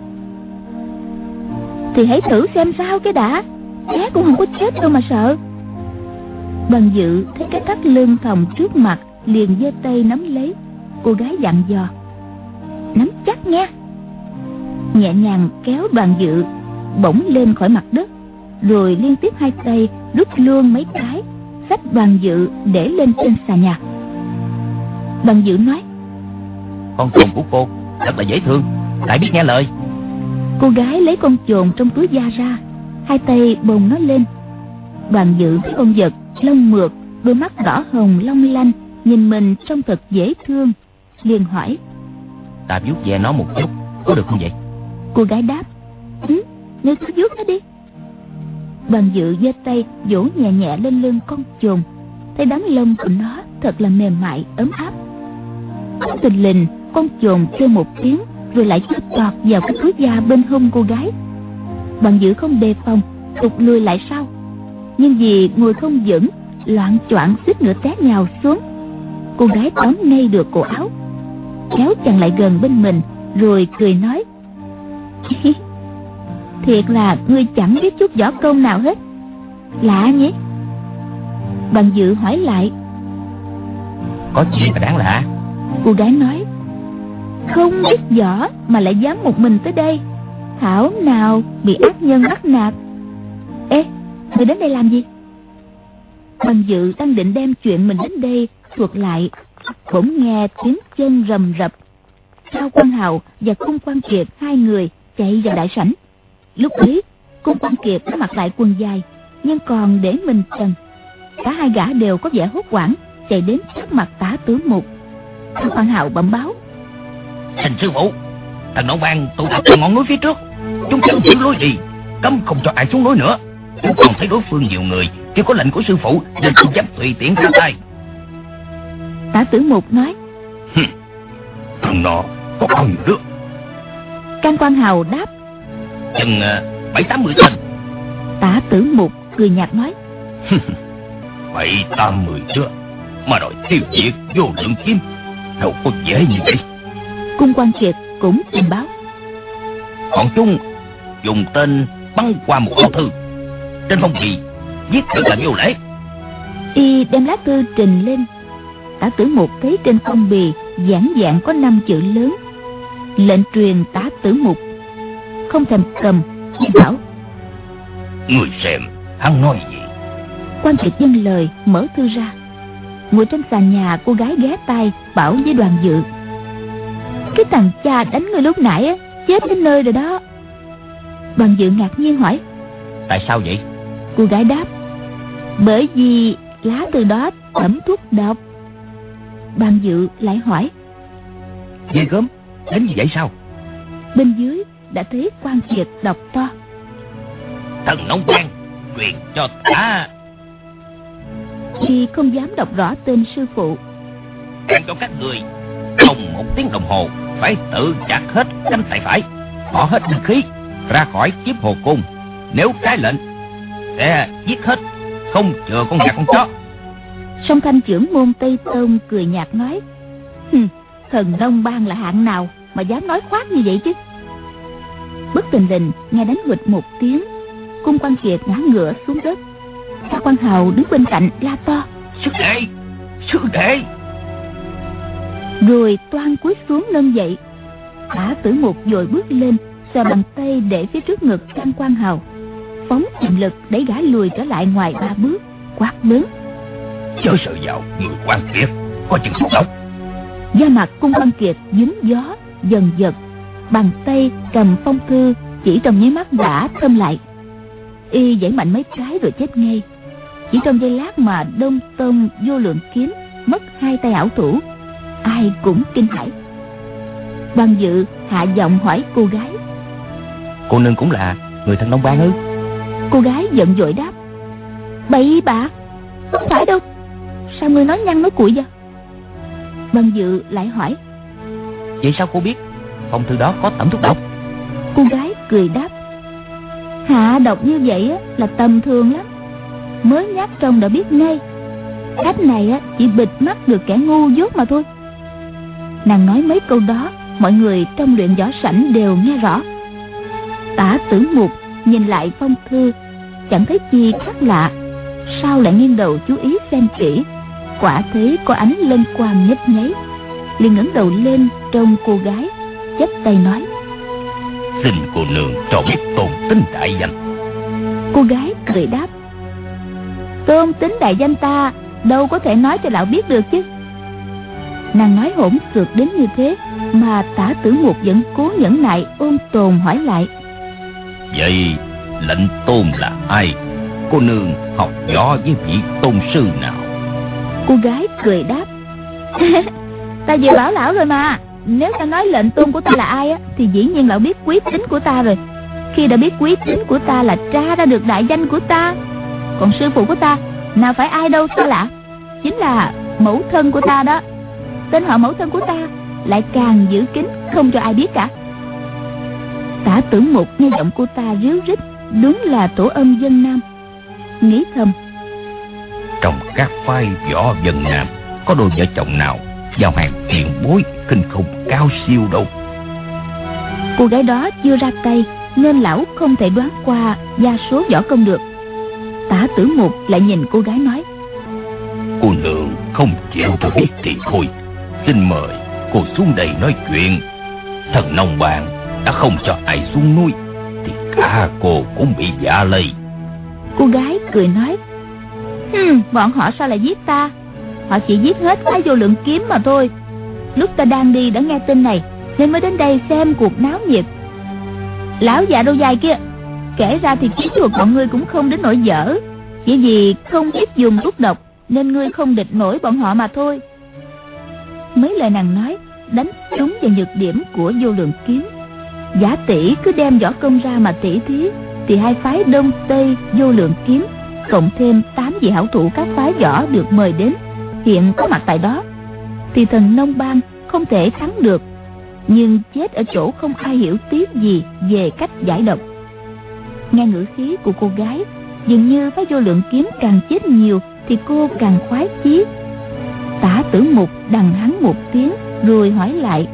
"Thì hãy thử xem sao cái đã, té cũng không có chết đâu mà sợ." Đoàn Dự thấy cái thắt lưng thòng trước mặt, liền giơ tay nắm lấy. Cô gái dặn dò: "Nắm chắc nha." Nhẹ nhàng kéo Đoàn Dự bổng lên khỏi mặt đất, rồi liên tiếp hai tay rút luôn mấy cái, xách Đoàn Dự để lên trên xà nhà. Đoàn Dự nói: "Con chồn của cô rất là dễ thương, lại biết nghe lời." Cô gái lấy con chồn trong túi da ra, hai tay bồng nó lên. Đoàn Dự thấy con vật lông mượt, đôi mắt đỏ hồng long lanh, nhìn mình trông thật dễ thương, liền hỏi: "Ta vuốt ve nó một chút, có được không vậy?" Cô gái đáp: "Ngươi cứ vuốt nó đi." Đoàn Dự giơ tay vỗ nhẹ nhẹ lên lưng con chồn, thấy đám lông của nó thật là mềm mại ấm áp. Bất thình lình con chồn kêu một tiếng, rồi lại chui tọt vào cái túi da bên hông cô gái. Đoàn Dự không đề phòng, tụt lùi lại sau, nhưng vì ngồi không vững, loạng choạng suýt nữa té nhào xuống. Cô gái tóm ngay được cổ áo, kéo chàng lại gần bên mình, rồi cười nói: "Thiệt là ngươi chẳng biết chút võ công nào hết, lạ nhỉ?" Đoàn Dự hỏi lại: "Có gì mà đáng lạ?" Cô gái nói: "Không biết võ mà lại dám một mình tới đây, thảo nào bị ác nhân bắt nạt. Ê, ngươi đến đây làm gì?" Đoàn Dự đang định đem chuyện mình đến đây thuật lại, bỗng nghe tiếng chân rầm rập. Cao Quan Hào và Cung Quan Kiệt hai người chạy vào đại sảnh. Lúc ấy Cung Quan Kiệt đã mặc lại quần dài, nhưng còn để mình trần. Cả hai gã đều có vẻ hốt hoảng, chạy đến trước mặt Tả Tử Mục. Cao Quan Hào bẩm báo: "Xin sư phụ, thằng Nông Ban tụ tập ở ngọn núi phía trước, chúng chẳng giữ lối đi, cấm không cho ai xuống núi nữa. Chúng còn thấy đối phương nhiều người, chưa có lệnh của sư phụ nên không dám tùy tiện ra tay." Tả Tử Mục nói: "Thằng nó có bao nhiêu đứa?" Can Quan Hào đáp: "Chừng 7-80 tên." Tả Tử Mục cười nhạt nói: 7-80 đứa mà đòi tiêu diệt vô lượng kiếm, đâu có dễ như vậy. Cung Quan Kiệt cũng trình báo: "Bọn chúng dùng tên bắn qua một lá thư, trên phong bì viết rất là vô lễ." Y đem lá thư trình lên. Tả Tử Mục thấy trên phong bì giản dạng có 5 chữ lớn: "Lệnh truyền Tả Tử Mục." Không thèm cầm, chỉ bảo: "Người xem hắn nói gì?" Quan Kiệt dâng lời mở thư ra. Ngồi trên sàn nhà, cô gái ghé tai bảo với Đoàn Dự: "Cái thằng cha đánh người lúc nãy á, chết đến nơi rồi đó." Đoàn Dự ngạc nhiên hỏi: "Tại sao vậy?" Cô gái đáp: "Bởi vì lá từ đó tẩm thuốc độc." Đoàn Dự lại hỏi: "Ghê gớm, đến như vậy sao?" Bên dưới đã thấy Quan Kiệt đọc to: "Thần Nông Ban truyền cho ta." Y không dám đọc rõ tên sư phụ. "Truyền cho các người trong 1 tiếng đồng hồ phải tự chặt hết cánh tay phải, bỏ hết binh khí ra khỏi chiếc hồ cung. Nếu trái lệnh sẽ giết hết, không chừa con gà con chó." Song Thanh trưởng môn Tây Tôn cười nhạt nói: "Thần Nông Ban là hạng nào mà dám nói khoác như vậy chứ?" Bất thình lình nghe đánh huỵch một tiếng, Cung Quan Kiệt ngã ngửa xuống đất. Cao Quan Hào đứng bên cạnh la to: "Sư đệ, sư đệ!" Rồi toan cúi xuống nâng dậy. Tả Tử Mục vội bước lên, xòe bàn tay để phía trước ngực Can Quan Hào, phóng chậm lực đẩy gã lùi trở lại ngoài 3 bước, quát lớn: "Chớ sợ vào người Quan Kiệt, có chừng xúc động." Da mặt Cung Quan Kiệt dính gió, dần dật, bàn tay cầm phong thư chỉ trong nháy mắt đã thâm lại. Y giãy mạnh mấy cái rồi chết ngay. Chỉ trong giây lát mà Đông Tông Vô Lượng Kiếm mất hai tay ảo thủ, ai cũng kinh hãi. Đoàn Dự hạ giọng hỏi cô gái: Cô nương cũng là người thân Đông Bang ư? Cô gái giận dội đáp: Bậy bạ, không phải đâu. Sao ngươi nói nhăng nói cuội vậy? Đoàn Dự lại hỏi: Vậy sao cô biết phong thư đó có tẩm thuốc độc? Cô gái cười đáp: Hạ độc như vậy á, là tầm thường lắm, mới nhát trông đã biết ngay. Cách này á, chỉ bịt mắt được kẻ ngu dốt mà thôi. Nàng nói mấy câu đó, mọi người trong luyện võ sảnh đều nghe rõ. Tả Tử Mục nhìn lại phong thư, chẳng thấy chi khác lạ, sao lại nghiêng đầu chú ý xem kỹ. Quả thấy có ánh lân quang nhấp nháy, liền ngẩng đầu lên trông cô gái, chắp tay nói: Xin cô nương cho biết tôn tính đại danh. Cô gái cười đáp: Tôn tính đại danh ta đâu có thể nói cho lão biết được chứ. Nàng nói hỗn xược đến như thế mà Tả Tử Mục vẫn cố nhẫn nại ôn tồn hỏi lại: Vậy lệnh tôn là ai? Cô nương học võ với vị tôn sư nào? Cô gái cười đáp: Ta vừa bảo lão rồi mà, nếu ta nói lệnh tôn của ta là ai á, thì dĩ nhiên lão biết quý tính của ta rồi. Khi đã biết quý tính của ta là tra ra được đại danh của ta. Còn sư phụ của ta nào phải ai đâu xa lạ, chính là mẫu thân của ta đó. Tên họ mẫu thân của ta lại càng giữ kín, không cho ai biết cả. Tả Tử Mục nghe giọng cô ta ríu rít, đúng là tổ âm dân Nam. Nghĩ thầm: Trong các phái võ dân Nam, có đôi vợ chồng nào vào hàng tiền bối khinh khủng cao siêu đâu. Cô gái đó chưa ra tay, nên lão không thể đoán qua gia số võ công được. Tả Tử Mục lại nhìn cô gái nói: Cô nương không chịu cho biết thì thôi, xin mời cô xuống đây nói chuyện. Thần Nông Bang đã không cho ai xuống núi, thì cả cô cũng bị vạ lây. Cô gái cười nói: Bọn họ sao lại giết ta? Họ chỉ giết hết phái Vô Lượng Kiếm mà thôi. Lúc ta đang đi đã nghe tin này, nên mới đến đây xem cuộc náo nhiệt. Lão già đôi dài kia, kể ra thì chiến thuật bọn ngươi cũng không đến nỗi dở, chỉ vì không biết dùng thuốc độc nên ngươi không địch nổi bọn họ mà thôi. Mấy lời nàng nói đánh trúng vào nhược điểm của Vô Lượng Kiếm. Giả tỷ cứ đem võ công ra mà tỉ thí, thì hai phái Đông Tây Vô Lượng Kiếm cộng thêm 8 vị hảo thủ các phái võ được mời đến hiện có mặt tại đó, thì Thần Nông Bang không thể thắng được. Nhưng chết ở chỗ không ai hiểu tiếc gì về cách giải độc. Nghe ngữ khí của cô gái, dường như phái Vô Lượng Kiếm càng chết nhiều thì cô càng khoái chí. Tả Tử Mục đằng hắn một tiếng rồi hỏi lại: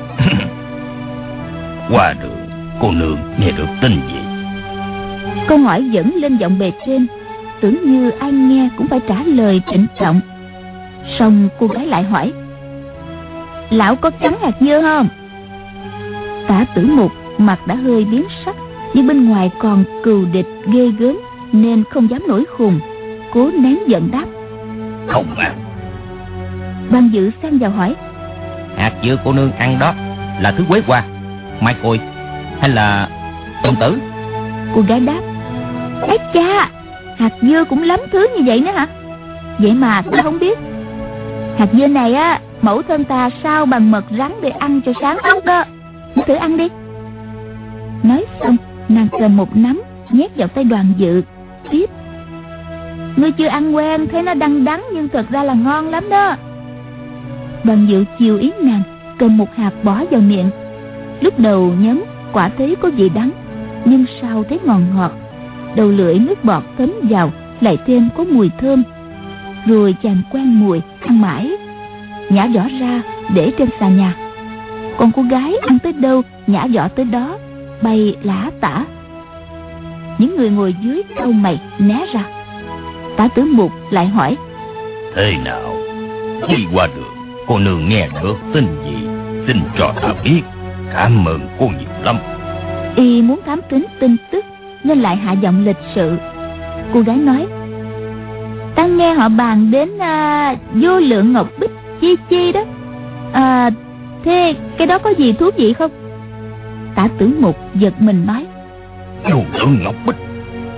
Qua đường, cô nương nghe được tin gì? Câu hỏi dẫn lên giọng bề trên, tưởng như ai nghe cũng phải trả lời trịnh trọng. Xong cô gái lại hỏi: Lão có cắn hạt dưa không? Tả Tử Mục mặt đã hơi biến sắc, nhưng bên ngoài còn cừu địch ghê gớm nên không dám nổi khùng, cố nén giận đáp: Không ăn. Ban Dự xen vào hỏi: Hạt dưa cô nương ăn đó là thứ quế hoa, mai côi hay là tôm tử? Cô gái đáp: Ái cha, hạt dưa cũng lắm thứ như vậy nữa hả? Vậy mà ta không biết. Hạt dưa này á, mẫu thân ta sao bằng mật rắn để ăn cho sáng óc đó. Thử ăn đi. Nói xong, nàng cầm một nắm nhét vào tay Đoàn Dự, tiếp: Ngươi chưa ăn quen, thấy nó đắng đắng nhưng thật ra là ngon lắm đó. Đoàn Dự chiều ý nàng, cầm một hạt bỏ vào miệng. Lúc đầu nhấm quả thấy có vị đắng, nhưng sau thấy ngọt ngọt, đầu lưỡi nước bọt thấm vào, lại thêm có mùi thơm. Rồi chàng quen mùi, ăn mãi, nhả vỏ ra để trên xà nhà. Còn cô gái ăn tới đâu nhả vỏ tới đó, bay lả tả. Những người ngồi dưới cau mày né ra. Tả Tử Mục lại hỏi: Thế nào? Đi qua đường, cô nương nghe được tin gì? Xin cho ta biết. Cảm ơn cô nhiều lắm. Y muốn thám thính tin tức nên lại hạ giọng lịch sự. Cô gái nói: Ta nghe họ bàn đến Vô Lượng Ngọc Bích chi chi đó. Thế cái đó có gì thú vị không? Tả Tử Mục giật mình nói: Vô Lượng Ngọc Bích?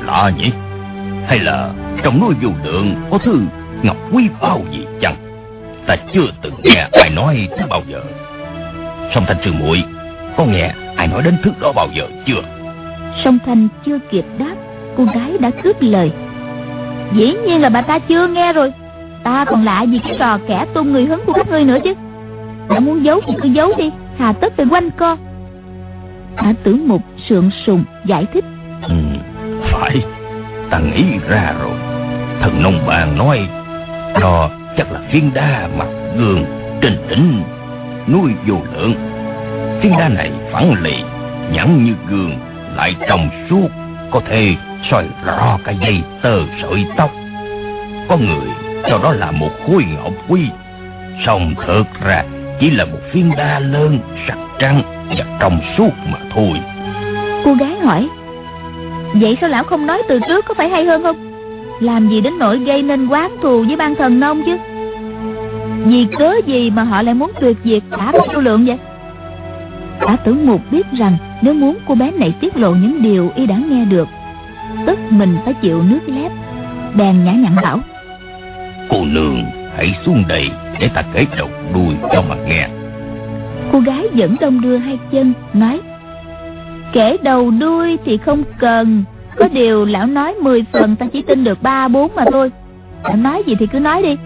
lạ nhỉ? Hay là trong núi Vô Lượng có thứ ngọc quý báu gì chăng? Ta chưa từng nghe ai nói tới bao giờ. Song Thanh sư muội, có nghe ai nói đến thứ đó bao giờ chưa? Song Thanh chưa kịp đáp, cô gái đã cướp lời. Dĩ nhiên là bà ta chưa nghe rồi. Ta còn lạ gì cái trò kẻ tung người hứng của các ngươi nữa chứ. Đã muốn giấu thì cứ giấu đi, hà tất phải quanh co. Tả Tử Mục sượng sùng giải thích. Phải, ta nghĩ ra rồi. Thần nông bàn nói đó chắc là phiến đá mặt gương trên đỉnh núi Vô Lượng. Phiến đá này phẳng lì, nhẵn như gương, lại trong suốt, có thể soi rõ cả dây tơ sợi tóc. Có người cho đó là một khối ngọc quý, song thực ra chỉ là một phiến đá lớn, sắc trắng và trong suốt mà thôi. Cô gái hỏi, vậy sao lão không nói từ trước có phải hay hơn không? Làm gì đến nỗi gây nên oán thù với ban thần nông chứ? Vì cớ gì mà họ lại muốn tuyệt diệt cả Vô Lượng vậy? Tả Tử Mục biết rằng nếu muốn cô bé này tiết lộ những điều y đã nghe được, tất mình phải chịu nước lép, bèn nhã nhặn bảo: Cô nương hãy xuống đây để ta kể đầu đuôi cho mà nghe. Cô gái vẫn đông đưa hai chân nói: Kể đầu đuôi thì không cần, có điều lão nói 10 phần ta chỉ tin được 3-4 mà thôi. Lão nói gì thì cứ nói đi.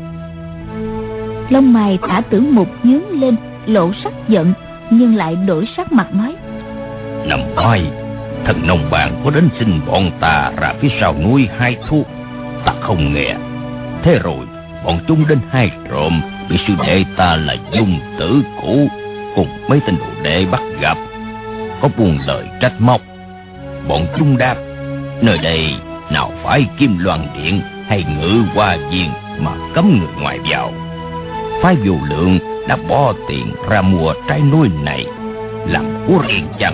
Lông mày Tả Tử Mục nhướng lên, lộ sắc giận, nhưng lại đổi sắc mặt nói: Năm ngoái thần nông bàn có đến xin bọn ta ra phía sau núi hái thuốc, ta không nghe. Thế rồi bọn chúng đến hai trộm, bị sư đệ ta là Dung Tử Cũ cùng mấy tên đồ đệ bắt gặp, có buông lời trách móc. Bọn chúng đáp: nơi đây nào phải Kim Loan Điện hay Ngự Hoa Viên mà cấm người ngoài vào. Phái Vô Lượng đã bỏ tiền ra mua trái núi này làm của riêng chăng?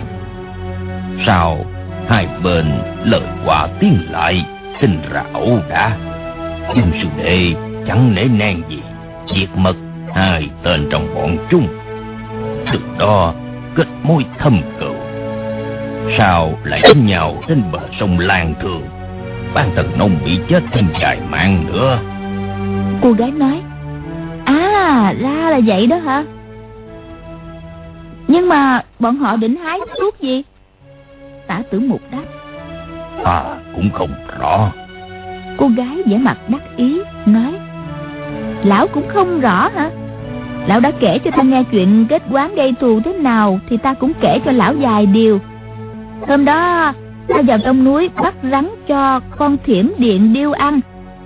Sao hai bên lời qua tiếng lại, sinh ra ẩu đả? Nhưng sư đệ chẳng nể nang gì, diệt mất hai tên trong bọn chúng, từ đó kết mối thâm cừu. Sao lại đánh nhau trên bờ sông Lan Thường, ban thần nông bị chết thêm vài mạng nữa? Cô gái nói: À, ra là vậy đó hả? Nhưng mà bọn họ định hái thuốc gì? Tả Tử Mục đáp: Cũng không rõ. Cô gái vẻ mặt đắc ý nói: Lão cũng không rõ hả? Lão đã kể cho ta nghe chuyện kết oán gây thù thế nào, thì ta cũng kể cho lão vài điều. Hôm đó ta vào trong núi bắt rắn cho con Thiểm Điện Điêu ăn.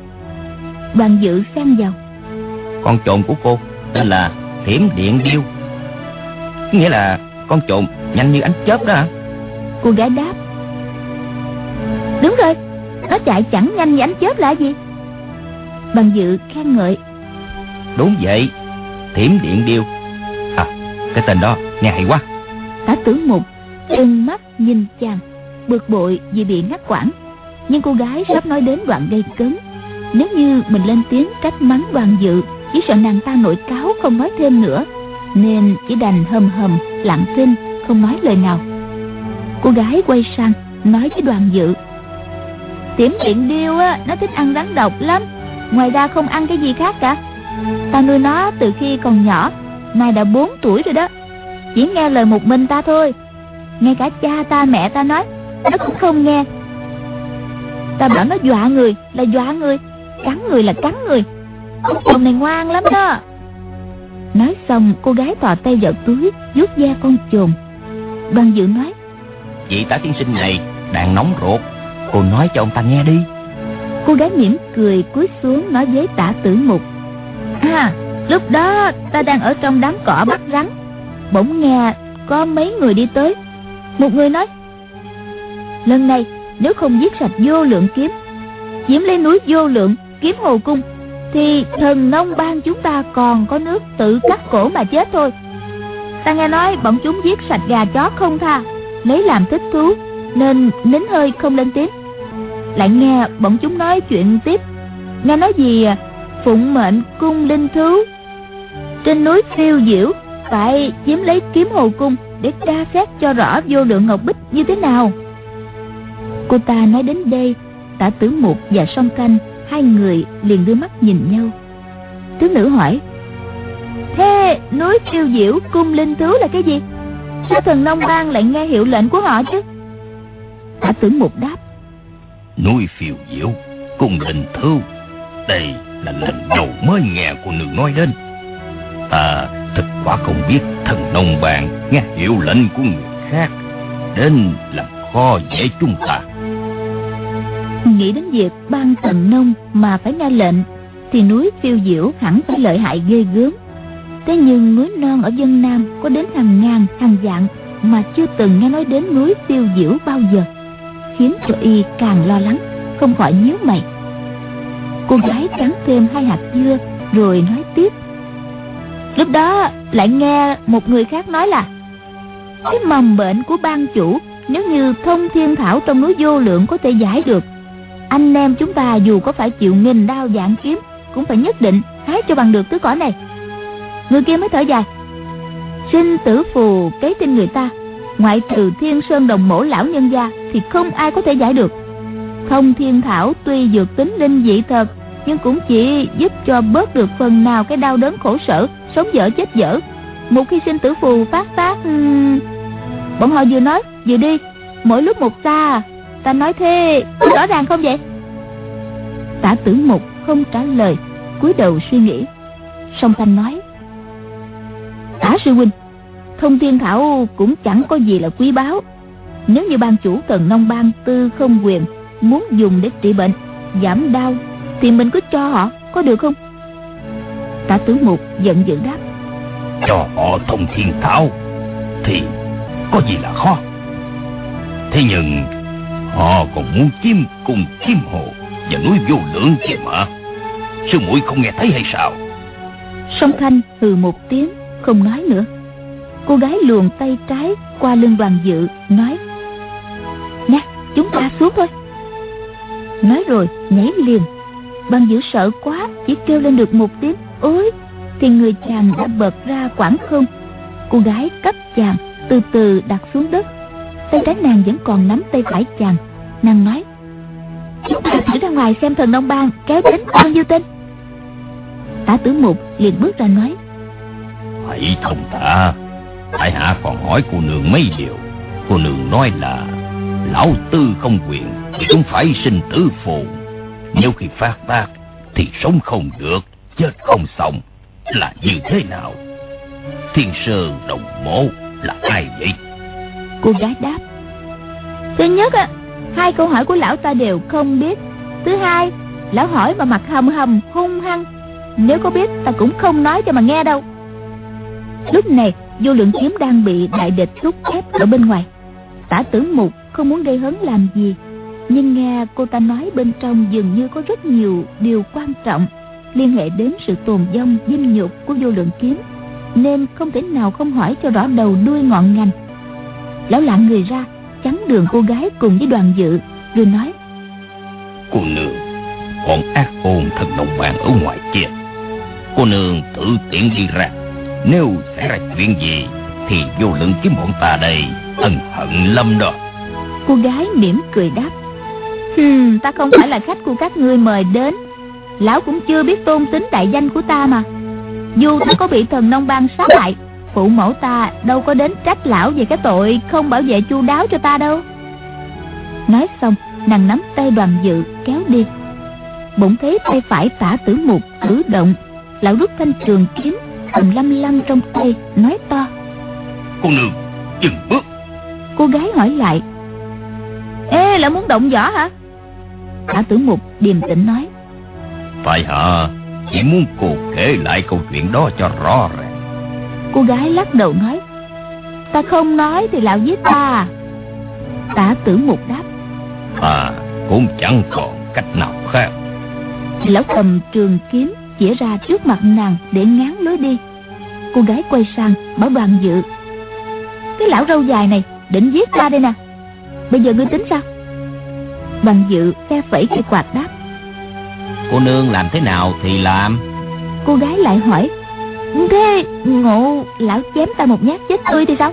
Đoàn Dự xen vào: Con trộm của cô tên là Thiểm Điện Điêu, nghĩa là con trộm nhanh như ánh chớp đó hả? Cô gái đáp: Đúng rồi, nó chạy chẳng nhanh như ánh chớp là gì? Đoàn Dự khen ngợi: Đúng vậy, Thiểm Điện Điêu. Cái tên đó nghe hay quá. Tả Tử Mục trừng mắt nhìn chàng, bực bội vì bị ngắt quãng. Nhưng cô gái sắp nói đến đoạn gây cấn, nếu như mình lên tiếng trách mắng Đoàn Dự, chỉ sợ nàng ta nổi cáu không nói thêm nữa, nên chỉ đành hầm hầm lặng thinh, không nói lời nào. Cô gái quay sang nói với Đoàn Dự: Thiểm Điện Điêu á, nó thích ăn rắn độc lắm, ngoài ra không ăn cái gì khác cả. Ta nuôi nó từ khi còn nhỏ, nay đã 4 tuổi rồi đó. Chỉ nghe lời một mình ta thôi, ngay cả cha ta mẹ ta nói nó cũng không nghe. Ta bảo nó dọa người là dọa người, cắn người là cắn người. Con này ngoan lắm đó. Nói xong cô gái thò tay vào túi vuốt da con chồn. Đoàn Dự nói: Vị Tả tiên sinh này đang nóng ruột, cô nói cho ông ta nghe đi. Cô gái mỉm cười cúi xuống nói với Tả Tử Mục: Lúc đó ta đang ở trong đám cỏ bắt rắn, bỗng nghe có mấy người đi tới. Một người nói: Lần này nếu không giết sạch Vô Lượng kiếm, chiếm lấy núi Vô Lượng, kiếm Hồ Cung, thì thần nông bang chúng ta còn có nước tự cắt cổ mà chết thôi. Ta nghe nói bọn chúng giết sạch gà chó không tha, lấy làm thích thú, nên nín hơi không lên tiếng. Lại nghe bọn chúng nói chuyện tiếp, nghe nói gì phụng mệnh cung linh thú trên núi phiêu diễu, phải chiếm lấy kiếm Hồ Cung để tra xét cho rõ Vô Lượng ngọc bích như thế nào. Cô ta nói đến đây Tả Tử Mục và Song Canh, hai người liền đưa mắt nhìn nhau. Tướng nữ hỏi: thế núi Phiêu Diễu cung linh thú là cái gì? Sao Thần Nông Bang lại nghe hiệu lệnh của họ chứ? Tả Tử Mục đáp: núi Phiêu Diễu cung linh thú, đây là lần đầu mới nghe cô nương nói đến. Ta thật quả không biết Thần Nông Bang nghe hiệu lệnh của người khác đến làm khó dễ chúng ta. Nghĩ đến việc ban Thần Nông mà phải nghe lệnh thì núi Phiêu Diễu hẳn phải lợi hại ghê gớm. Thế nhưng núi non ở Vân Nam có đến hàng ngàn hàng vạn mà chưa từng nghe nói đến núi Phiêu Diễu bao giờ, khiến cho y càng lo lắng, không khỏi nhíu mày. Cô gái cắn thêm 2 hạt dưa rồi nói tiếp: lúc đó lại nghe một người khác nói là cái mầm bệnh của ban chủ nếu như thông thiên thảo trong núi Vô Lượng có thể giải được, anh em chúng ta dù có phải chịu nghìn đao vạn kiếm cũng phải nhất định hái cho bằng được thứ cỏ này. Người kia mới thở dài: sinh tử phù kế trên người ta, ngoại trừ Thiên Sơn Đồng Mổ lão nhân gia thì không ai có thể giải được. Thông thiên thảo tuy dược tính linh dị thật, nhưng cũng chỉ giúp cho bớt được phần nào cái đau đớn khổ sở, sống dở chết dở. Một khi sinh tử phù phát tác, bọn họ vừa nói vừa đi, mỗi lúc một xa. Ta nói thế rõ ràng không vậy? Tả Tử Mục không trả lời, cúi đầu suy nghĩ. Song Thanh nói: Tả sư huynh, thông thiên thảo cũng chẳng có gì là quý báu. Nếu như ban chủ Thần Nông Bang Tư Không Quyền muốn dùng để trị bệnh, giảm đau, thì mình cứ cho họ, có được không? Tả Tử Mục giận dữ đáp: cho họ thông thiên thảo thì có gì là khó. Thế nhưng họ còn muốn chiếm cùng Kim Hồ và núi Vô Lượng kia mà. Sư muội không nghe thấy hay sao? Song Thanh hừ một tiếng, không nói nữa. Cô gái luồn tay trái qua lưng Đoàn Dự, nói: nè, chúng ta xuống thôi. Nói rồi nhảy liền. Đoàn Dự sợ quá, chỉ kêu lên được một tiếng ối thì người chàng đã bật ra quảng không. Cô gái cấp chàng từ từ đặt xuống đất. Tay trái nàng vẫn còn nắm tay phải chàng. Nàng nói: chúng ta thử ra ngoài xem Thần Nông Bang kéo đến bao nhiêu tên. Tả Tử Mục liền bước ra nói: hãy thông thả, tại hạ còn hỏi cô nương mấy điều. Cô nương nói là lão Tư Không Quyền thì cũng phải sinh tử phù. Nếu khi phát tác thì sống không được, chết không xong, là như thế nào? Thiên Sơn Đồng Mổ là ai vậy? Cô gái đáp: thứ nhất á, 2 câu hỏi của lão ta đều không biết. Thứ hai, lão hỏi mà mặt hầm hầm hung hăng, nếu có biết ta cũng không nói cho mà nghe đâu. Lúc này Vô Lượng Kiếm đang bị đại địch thúc ép ở bên ngoài. Tả Tử Mục không muốn gây hấn làm gì, nhưng nghe cô ta nói bên trong dường như có rất nhiều điều quan trọng liên hệ đến sự tồn vong dinh nhục của Vô Lượng Kiếm, nên không thể nào không hỏi cho rõ đầu đuôi ngọn ngành. Lão lạng người ra, chắn đường cô gái cùng với Đoàn Dự, rồi nói: cô nương, bọn ác ôn Thần Nông Bang ở ngoài kia, cô nương tự tiện đi ra. Nếu xảy ra chuyện gì thì Vô Lượng Kiếm bọn ta đây ân hận lắm đó. Cô gái mỉm cười đáp: ta không phải là khách của các ngươi mời đến. Lão cũng chưa biết tôn tính đại danh của ta mà. Dù ta có bị Thần Nông Bang sát hại, phụ mẫu ta đâu có đến trách lão về cái tội không bảo vệ chu đáo cho ta đâu. Nói xong, nàng nắm tay Đoàn Dự kéo đi. Bỗng thấy tay phải Tả Tử Mục cử động, lão rút thanh trường kiếm cầm lăm lăm trong tay, nói to: cô nương dừng bước. Cô gái hỏi lại: ê, lão muốn động võ hả? Tả Tử Mục điềm tĩnh nói: tại hạ chỉ muốn cô kể lại câu chuyện đó cho rõ ràng. Cô gái lắc đầu nói: ta không nói thì lão giết ta. Tả Tử Mục đáp: ta cũng chẳng còn cách nào khác. Lão cầm trường kiếm chĩa ra trước mặt nàng để ngán lối đi. Cô gái quay sang bảo Đoàn Dự: cái lão râu dài này định giết ta đây nè, bây giờ ngươi tính sao? Đoàn Dự phe phẩy cây quạt đáp: cô nương làm thế nào thì làm. Cô gái lại hỏi: thế ngộ lão chém ta một nhát chết tươi thì sao?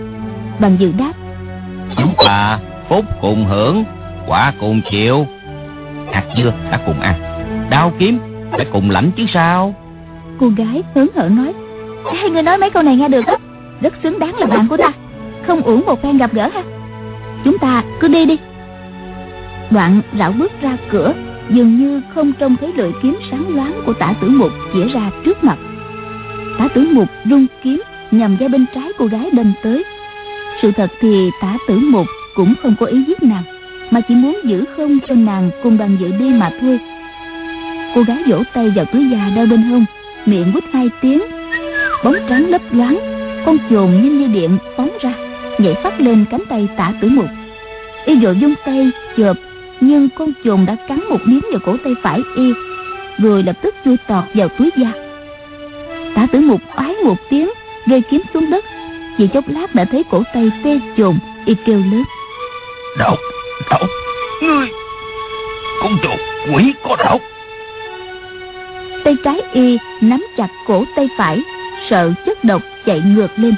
Đoàn Dự đáp: chúng ta phúc cùng hưởng, quả cùng chịu. hạt dưa ta cùng ăn, đao kiếm phải cùng lãnh chứ sao. Cô gái hớn hở nói: Hai người nói mấy câu này nghe được á, rất xứng đáng là bạn của ta, không uổng một phen gặp gỡ ha. Chúng ta cứ đi đi. Đoạn rảo bước ra cửa, dường như không trông thấy lưỡi kiếm sáng loáng của Tả Tử Mục chĩa ra trước mặt. Tả Tử Mục rung kiếm nhằm vai bên trái cô gái đâm tới. Sự thật thì Tả Tử Mục cũng không có ý giết nàng, mà chỉ muốn giữ không cho nàng cùng đoàn dự đi mà thôi. Cô gái vỗ tay vào túi da đeo bên hông, miệng quýt hai tiếng, bóng trắng lấp loáng, con chồn nhanh như điện phóng ra, nhảy phát lên cánh tay Tả Tử Mục. Y vội vung tay chộp, nhưng con chồn đã cắn một miếng vào cổ tay phải y, rồi lập tức chui tọt vào túi da. Tả Tử Mục oái một tiếng, rơi kiếm xuống đất. Chỉ chốc lát đã thấy cổ tay tê chồn, y kêu lớn: Độc, ngươi con chuột quỷ có độc. Tay trái y nắm chặt cổ tay phải, sợ chất độc chạy ngược lên.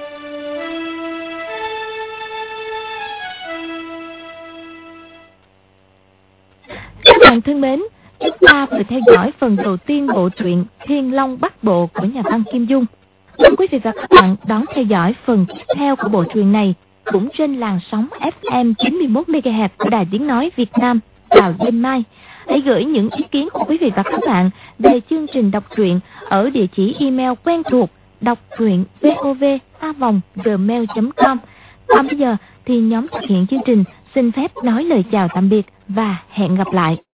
Các bạn thân mến, chúng ta vừa theo dõi phần đầu tiên bộ truyện Thiên Long Bát Bộ của nhà văn Kim Dung. Mời quý vị và các bạn đón theo dõi phần tiếp theo của bộ truyện này cũng trên làn sóng FM 91 MHz của Đài Tiếng nói Việt Nam vào đêm mai. Hãy gửi những ý kiến của quý vị và các bạn về chương trình đọc truyện ở địa chỉ email quen thuộc đoctruyện.vov@gmail.com. Còn bây giờ thì nhóm thực hiện chương trình xin phép nói lời chào tạm biệt và hẹn gặp lại.